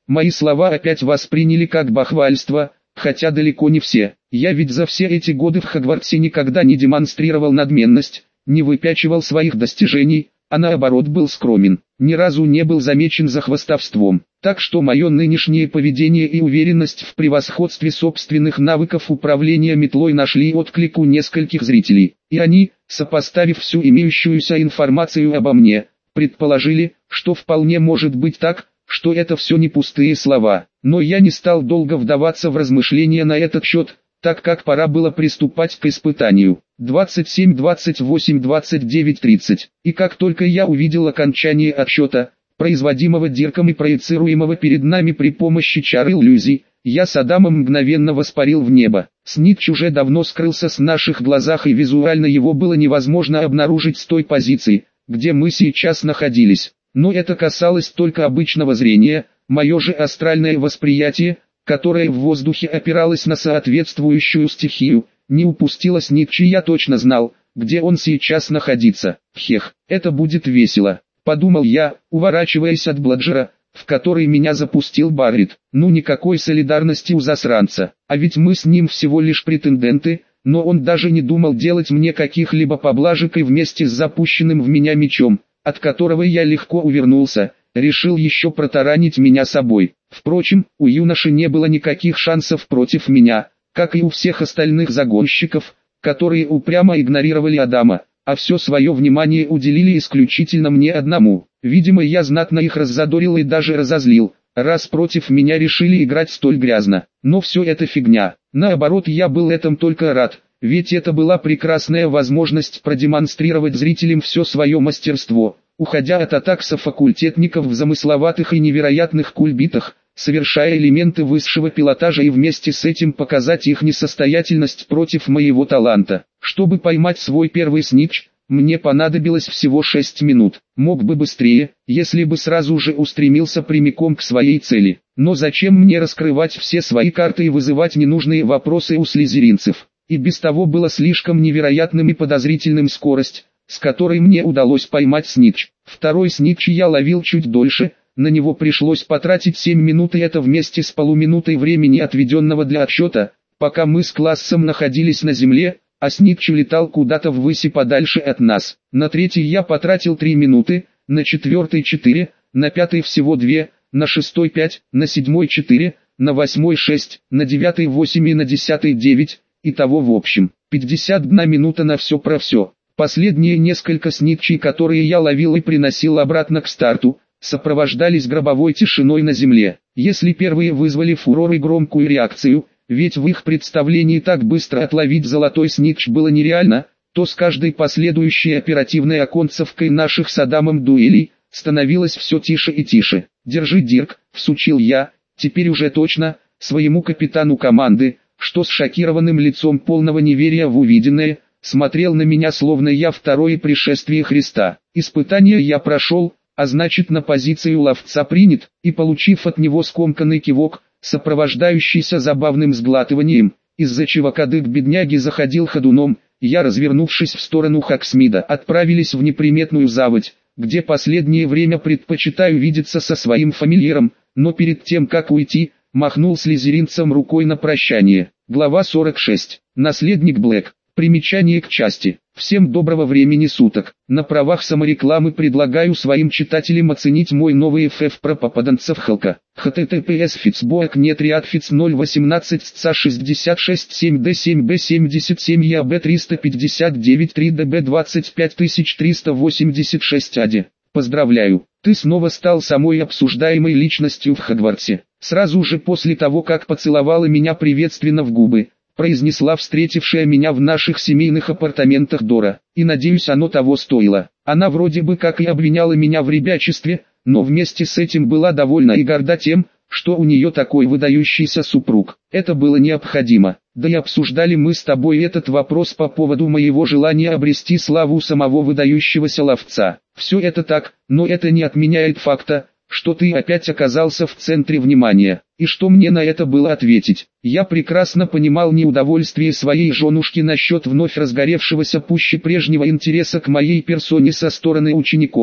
Мои слова опять восприняли как бахвальство, хотя далеко не все. Я ведь за все эти годы в Хогвартсе никогда не демонстрировал надменность, не выпячивал своих достижений, а наоборот был скромен, ни разу не был замечен за хвастовством. Так что мое нынешнее поведение и уверенность в превосходстве собственных навыков управления метлой нашли отклик у нескольких зрителей. И они, сопоставив всю имеющуюся информацию обо мне, предположили, что вполне может быть так, что это все не пустые слова. Но я не стал долго вдаваться в размышления на этот счет, так как пора было приступать к испытанию. двадцать семь, двадцать восемь, двадцать девять, тридцать. И как только я увидел окончание отсчета, производимого Дирком и проецируемого перед нами при помощи чар иллюзий, я с Адамом мгновенно воспарил в небо. Снитч уже давно скрылся с наших глазах, и визуально его было невозможно обнаружить с той позиции, где мы сейчас находились. Но это касалось только обычного зрения. Мое же астральное восприятие, которое в воздухе опиралось на соответствующую стихию, не упустило Снитча. Я точно знал, где он сейчас находится. Хех, это будет весело, подумал я, уворачиваясь от бладжера, в который меня запустил Баррит. Ну никакой солидарности у засранца, а ведь мы с ним всего лишь претенденты, но он даже не думал делать мне каких-либо поблажек, и вместе с запущенным в меня мечом, от которого я легко увернулся, решил еще протаранить меня собой. Впрочем, у юноши не было никаких шансов против меня, как и у всех остальных загонщиков, которые упрямо игнорировали Адама, а все свое внимание уделили исключительно мне одному. Видимо, я знатно их раззадорил и даже разозлил, раз против меня решили играть столь грязно. Но все это фигня. Наоборот, я был этому только рад, ведь это была прекрасная возможность продемонстрировать зрителям все свое мастерство, уходя от атак софакультетников в замысловатых и невероятных кульбитах, совершая элементы высшего пилотажа и вместе с этим показать их несостоятельность против моего таланта. Чтобы поймать свой первый снитч, мне понадобилось всего шесть минут. Мог бы быстрее, если бы сразу же устремился прямиком к своей цели. Но зачем мне раскрывать все свои карты и вызывать ненужные вопросы у слизеринцев? И без того было слишком невероятным и подозрительным скорость, с которой мне удалось поймать снитч. Второй снитч я ловил чуть дольше, на него пришлось потратить семь минут, и это вместе с полуминутой времени, отведенного для отсчета, пока мы с классом находились на земле, а снитч летал куда-то ввысь и подальше от нас. На третий я потратил три минуты, на четвертый четыре, на пятый всего две, на шестой пять, на седьмой четыре, на восьмой шесть, на девятый восемь и на десятый девять, итого в общем пятьдесят одна минута на все про все. Последние несколько снитчей, которые я ловил и приносил обратно к старту, сопровождались гробовой тишиной на земле. Если первые вызвали фурор и громкую реакцию, ведь в их представлении так быстро отловить золотой снитч было нереально, то с каждой последующей оперативной оконцовкой наших с Адамом дуэлей, становилось все тише и тише. «Держи, Дирк», — всучил я, теперь уже точно, своему капитану команды, что с шокированным лицом полного неверия в увиденное, смотрел на меня, словно я второе пришествие Христа. Испытание я прошел, а значит, на позицию ловца принят, и получив от него скомканный кивок, сопровождающийся забавным сглатыванием, из-за чего кадык бедняги заходил ходуном, я, развернувшись в сторону Хоксмида, отправились в неприметную заводь, где последнее время предпочитаю видеться со своим фамильяром, но перед тем как уйти, махнул слизеринцам рукой на прощание. Глава сорок шесть. Наследник Блэк. Примечание к части. Всем доброго времени суток. На правах саморекламы предлагаю своим читателям оценить мой новый эф эф про попаданцев Халка. https фицбоек нет риадфиц ноль восемнадцать сца шестьдесят шесть семь д семь б семьдесят семь яб триста пятьдесят девять три дб двадцать пять тысяч триста восемьдесят шесть ади. Поздравляю, ты снова стал самой обсуждаемой личностью в Хогвартсе. Сразу же после того, как поцеловала меня приветственно в губы, произнесла встретившая меня в наших семейных апартаментах Дора, и надеюсь, оно того стоило. Она вроде бы как и обвиняла меня в ребячестве, но вместе с этим была довольна и горда тем, что у нее такой выдающийся супруг. Это было необходимо. Да и обсуждали мы с тобой этот вопрос по поводу моего желания обрести славу самого выдающегося ловца. Все это так, но это не отменяет факта, что ты опять оказался в центре внимания. И что мне на это было ответить? Я прекрасно понимал неудовольствие своей женушки насчет вновь разгоревшегося пуще прежнего интереса к моей персоне со стороны учеников,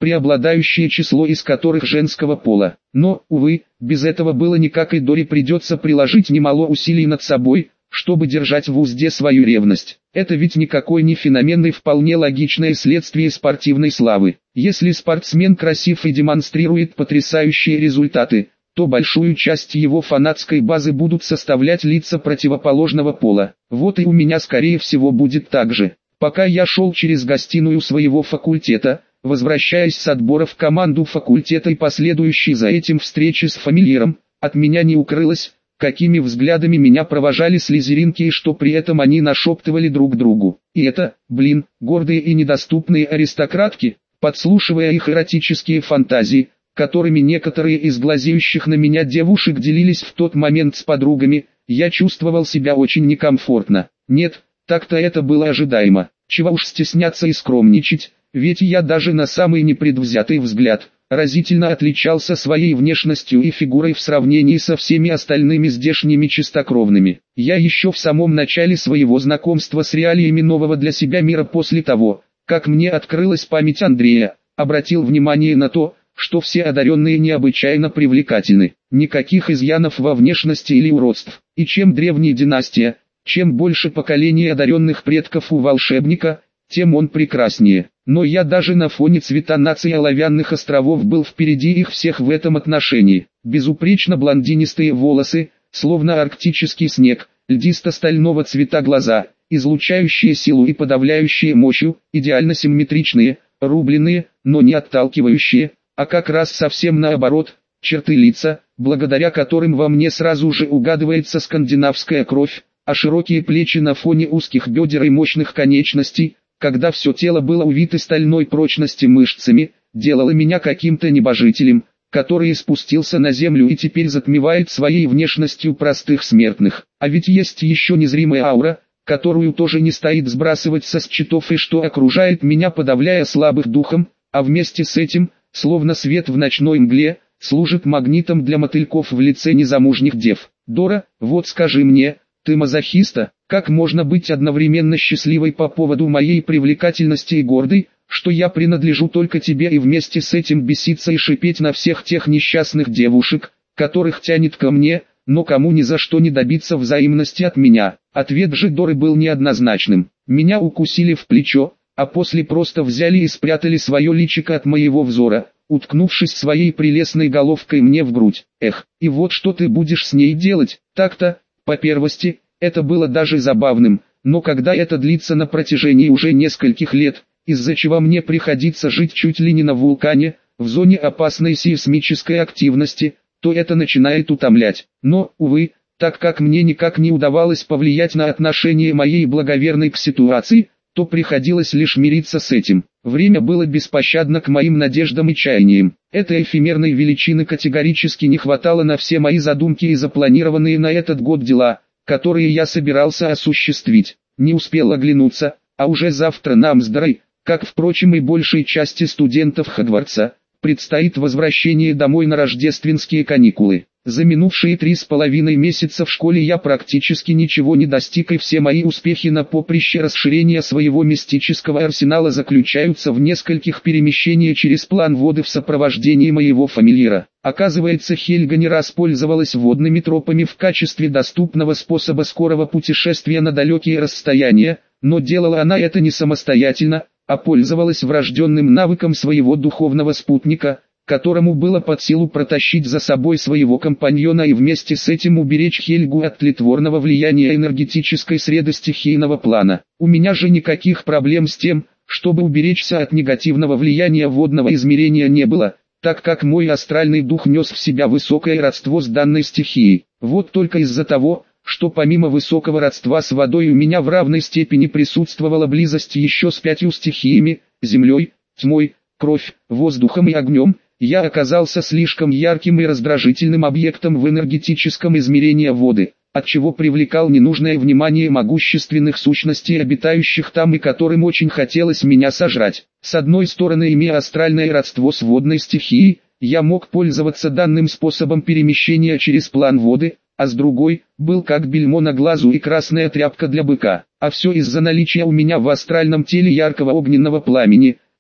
преобладающее число из которых женского пола. Но, увы, без этого было никак, и Доре придется приложить немало усилий над собой, чтобы держать в узде свою ревность. Это ведь никакой не феномен и вполне логичное следствие спортивной славы. Если спортсмен красив и демонстрирует потрясающие результаты, то большую часть его фанатской базы будут составлять лица противоположного пола. Вот и у меня скорее всего будет так же. Пока я шел через гостиную своего факультета, возвращаясь с отбора в команду факультета и последующей за этим встречи с фамильяром, от меня не укрылось, какими взглядами меня провожали слизеринки и что при этом они нашептывали друг другу. И это, блин, гордые и недоступные аристократки, подслушивая их эротические фантазии, которыми некоторые из глазеющих на меня девушек делились в тот момент с подругами, я чувствовал себя очень некомфортно. Нет, так-то это было ожидаемо. Чего уж стесняться и скромничать, ведь я даже на самый непредвзятый взгляд разительно отличался своей внешностью и фигурой в сравнении со всеми остальными здешними чистокровными. Я еще в самом начале своего знакомства с реалиями нового для себя мира, после того, как мне открылась память Андрея, обратил внимание на то, что все одаренные необычайно привлекательны. Никаких изъянов во внешности или уродств. И чем древнее династия, чем больше поколений одаренных предков у волшебника, тем он прекраснее. Но я даже на фоне цвета нации Оловянных островов был впереди их всех в этом отношении. Безупречно блондинистые волосы, словно арктический снег, льдисто-стального цвета глаза, излучающие силу и подавляющие мощью, идеально симметричные, рубленые, но не отталкивающие, а как раз совсем наоборот, черты лица, благодаря которым во мне сразу же угадывается скандинавская кровь, а широкие плечи на фоне узких бедер и мощных конечностей, когда все тело было увито стальной прочности мышцами, делало меня каким-то небожителем, который спустился на землю и теперь затмевает своей внешностью простых смертных. А ведь есть еще незримая аура, которую тоже не стоит сбрасывать со счетов и что окружает меня, подавляя слабых духом, а вместе с этим, словно свет в ночной мгле, служит магнитом для мотыльков в лице незамужних дев. Дора, вот скажи мне, ты мазохиста? Как можно быть одновременно счастливой по поводу моей привлекательности и гордой, что я принадлежу только тебе, и вместе с этим беситься и шипеть на всех тех несчастных девушек, которых тянет ко мне, но кому ни за что не добиться взаимности от меня? Ответ же Доры был неоднозначным. Меня укусили в плечо, а после просто взяли и спрятали свое личико от моего взора, уткнувшись своей прелестной головкой мне в грудь. Эх, и вот что ты будешь с ней делать? Так-то, по первости, это было даже забавным, но когда это длится на протяжении уже нескольких лет, из-за чего мне приходится жить чуть ли не на вулкане, в зоне опасной сейсмической активности, то это начинает утомлять. Но, увы, так как мне никак не удавалось повлиять на отношение моей благоверной к ситуации, то приходилось лишь мириться с этим. Время было беспощадно к моим надеждам и чаяниям. Этой эфемерной величины категорически не хватало на все мои задумки и запланированные на этот год дела, которые я собирался осуществить. Не успел оглянуться, а уже завтра нам с Дорой, как впрочем и большей части студентов Хогвартса, предстоит возвращение домой на рождественские каникулы. За минувшие три с половиной месяца в школе я практически ничего не достиг, и все мои успехи на поприще расширения своего мистического арсенала заключаются в нескольких перемещениях через план воды в сопровождении моего фамильяра. Оказывается, Хельга не раз пользовалась водными тропами в качестве доступного способа скорого путешествия на далекие расстояния, но делала она это не самостоятельно, а пользовалась врожденным навыком своего духовного спутника, которому было под силу протащить за собой своего компаньона и вместе с этим уберечь Хельгу от тлетворного влияния энергетической среды стихийного плана. У меня же никаких проблем с тем, чтобы уберечься от негативного влияния водного измерения не было, так как мой астральный дух нес в себя высокое родство с данной стихией. Вот только из-за того, что помимо высокого родства с водой у меня в равной степени присутствовала близость еще с пятью стихиями, землей, тьмой, кровь, воздухом и огнем, я оказался слишком ярким и раздражительным объектом в энергетическом измерении воды, отчего привлекал ненужное внимание могущественных сущностей, обитающих там и которым очень хотелось меня сожрать. С одной стороны, имея астральное родство с водной стихией, я мог пользоваться данным способом перемещения через план воды, а с другой, был как бельмо на глазу и красная тряпка для быка. А все из-за наличия у меня в астральном теле яркого огненного пламени,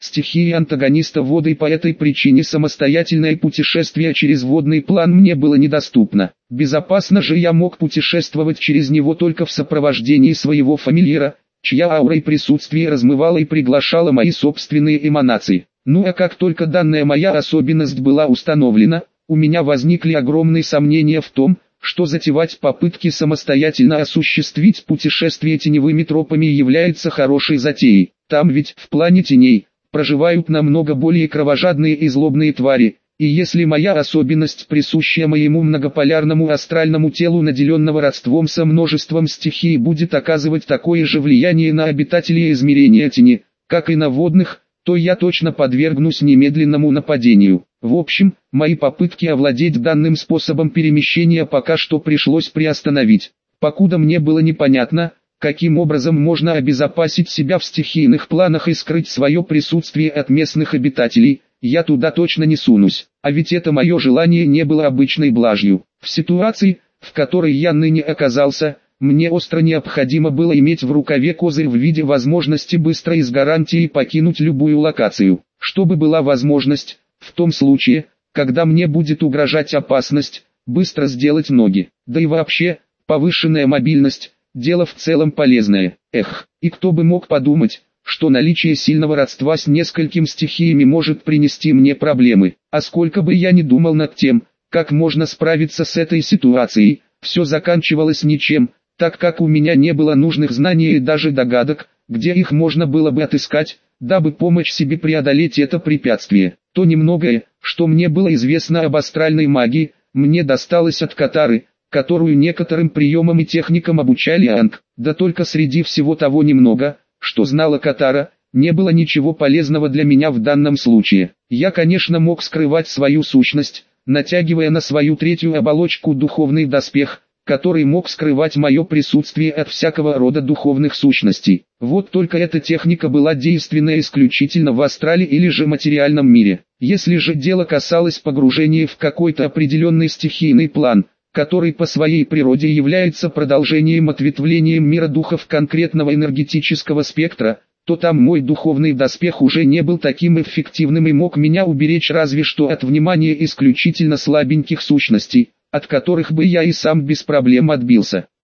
стихии антагониста воды, и по этой причине самостоятельное путешествие через водный план мне было недоступно. Безопасно же я мог путешествовать через него только в сопровождении своего фамильяра, чья аура и присутствие размывала и приглашала мои собственные эманации. Ну а как только данная моя особенность была установлена, у меня возникли огромные сомнения в том, что затевать попытки самостоятельно осуществить путешествие теневыми тропами является хорошей затеей. Там ведь, в плане теней, проживают намного более кровожадные и злобные твари, и если моя особенность, присущая моему многополярному астральному телу, наделенного родством со множеством стихий, будет оказывать такое же влияние на обитателей измерения тени, как и на водных, то я точно подвергнусь немедленному нападению. В общем, мои попытки овладеть данным способом перемещения пока что пришлось приостановить, покуда мне было непонятно, каким образом можно обезопасить себя в стихийных планах и скрыть свое присутствие от местных обитателей. Я туда точно не сунусь, а ведь это мое желание не было обычной блажью. В ситуации, в которой я ныне оказался, мне остро необходимо было иметь в рукаве козырь в виде возможности быстро и с гарантией покинуть любую локацию, чтобы была возможность, в том случае, когда мне будет угрожать опасность, быстро сделать ноги. Да и вообще, повышенная мобильность – дело в целом полезное. Эх, и кто бы мог подумать, что наличие сильного родства с несколькими стихиями может принести мне проблемы. А сколько бы я ни думал над тем, как можно справиться с этой ситуацией, все заканчивалось ничем, так как у меня не было нужных знаний и даже догадок, где их можно было бы отыскать, дабы помочь себе преодолеть это препятствие. То немногое, что мне было известно об астральной магии, мне досталось от Катары, которую некоторым приемам и техникам обучали Анг. Да только среди всего того немного, что знала Катара, не было ничего полезного для меня в данном случае. Я, конечно, мог скрывать свою сущность, натягивая на свою третью оболочку духовный доспех, который мог скрывать мое присутствие от всякого рода духовных сущностей. Вот только эта техника была действенна исключительно в астрале или же материальном мире. Если же дело касалось погружения в какой-то определенный стихийный план, который по своей природе является продолжением ответвлением мира духов конкретного энергетического спектра, то там мой духовный доспех уже не был таким эффективным и мог меня уберечь разве что от внимания исключительно слабеньких сущностей, от которых бы я и сам без проблем отбился.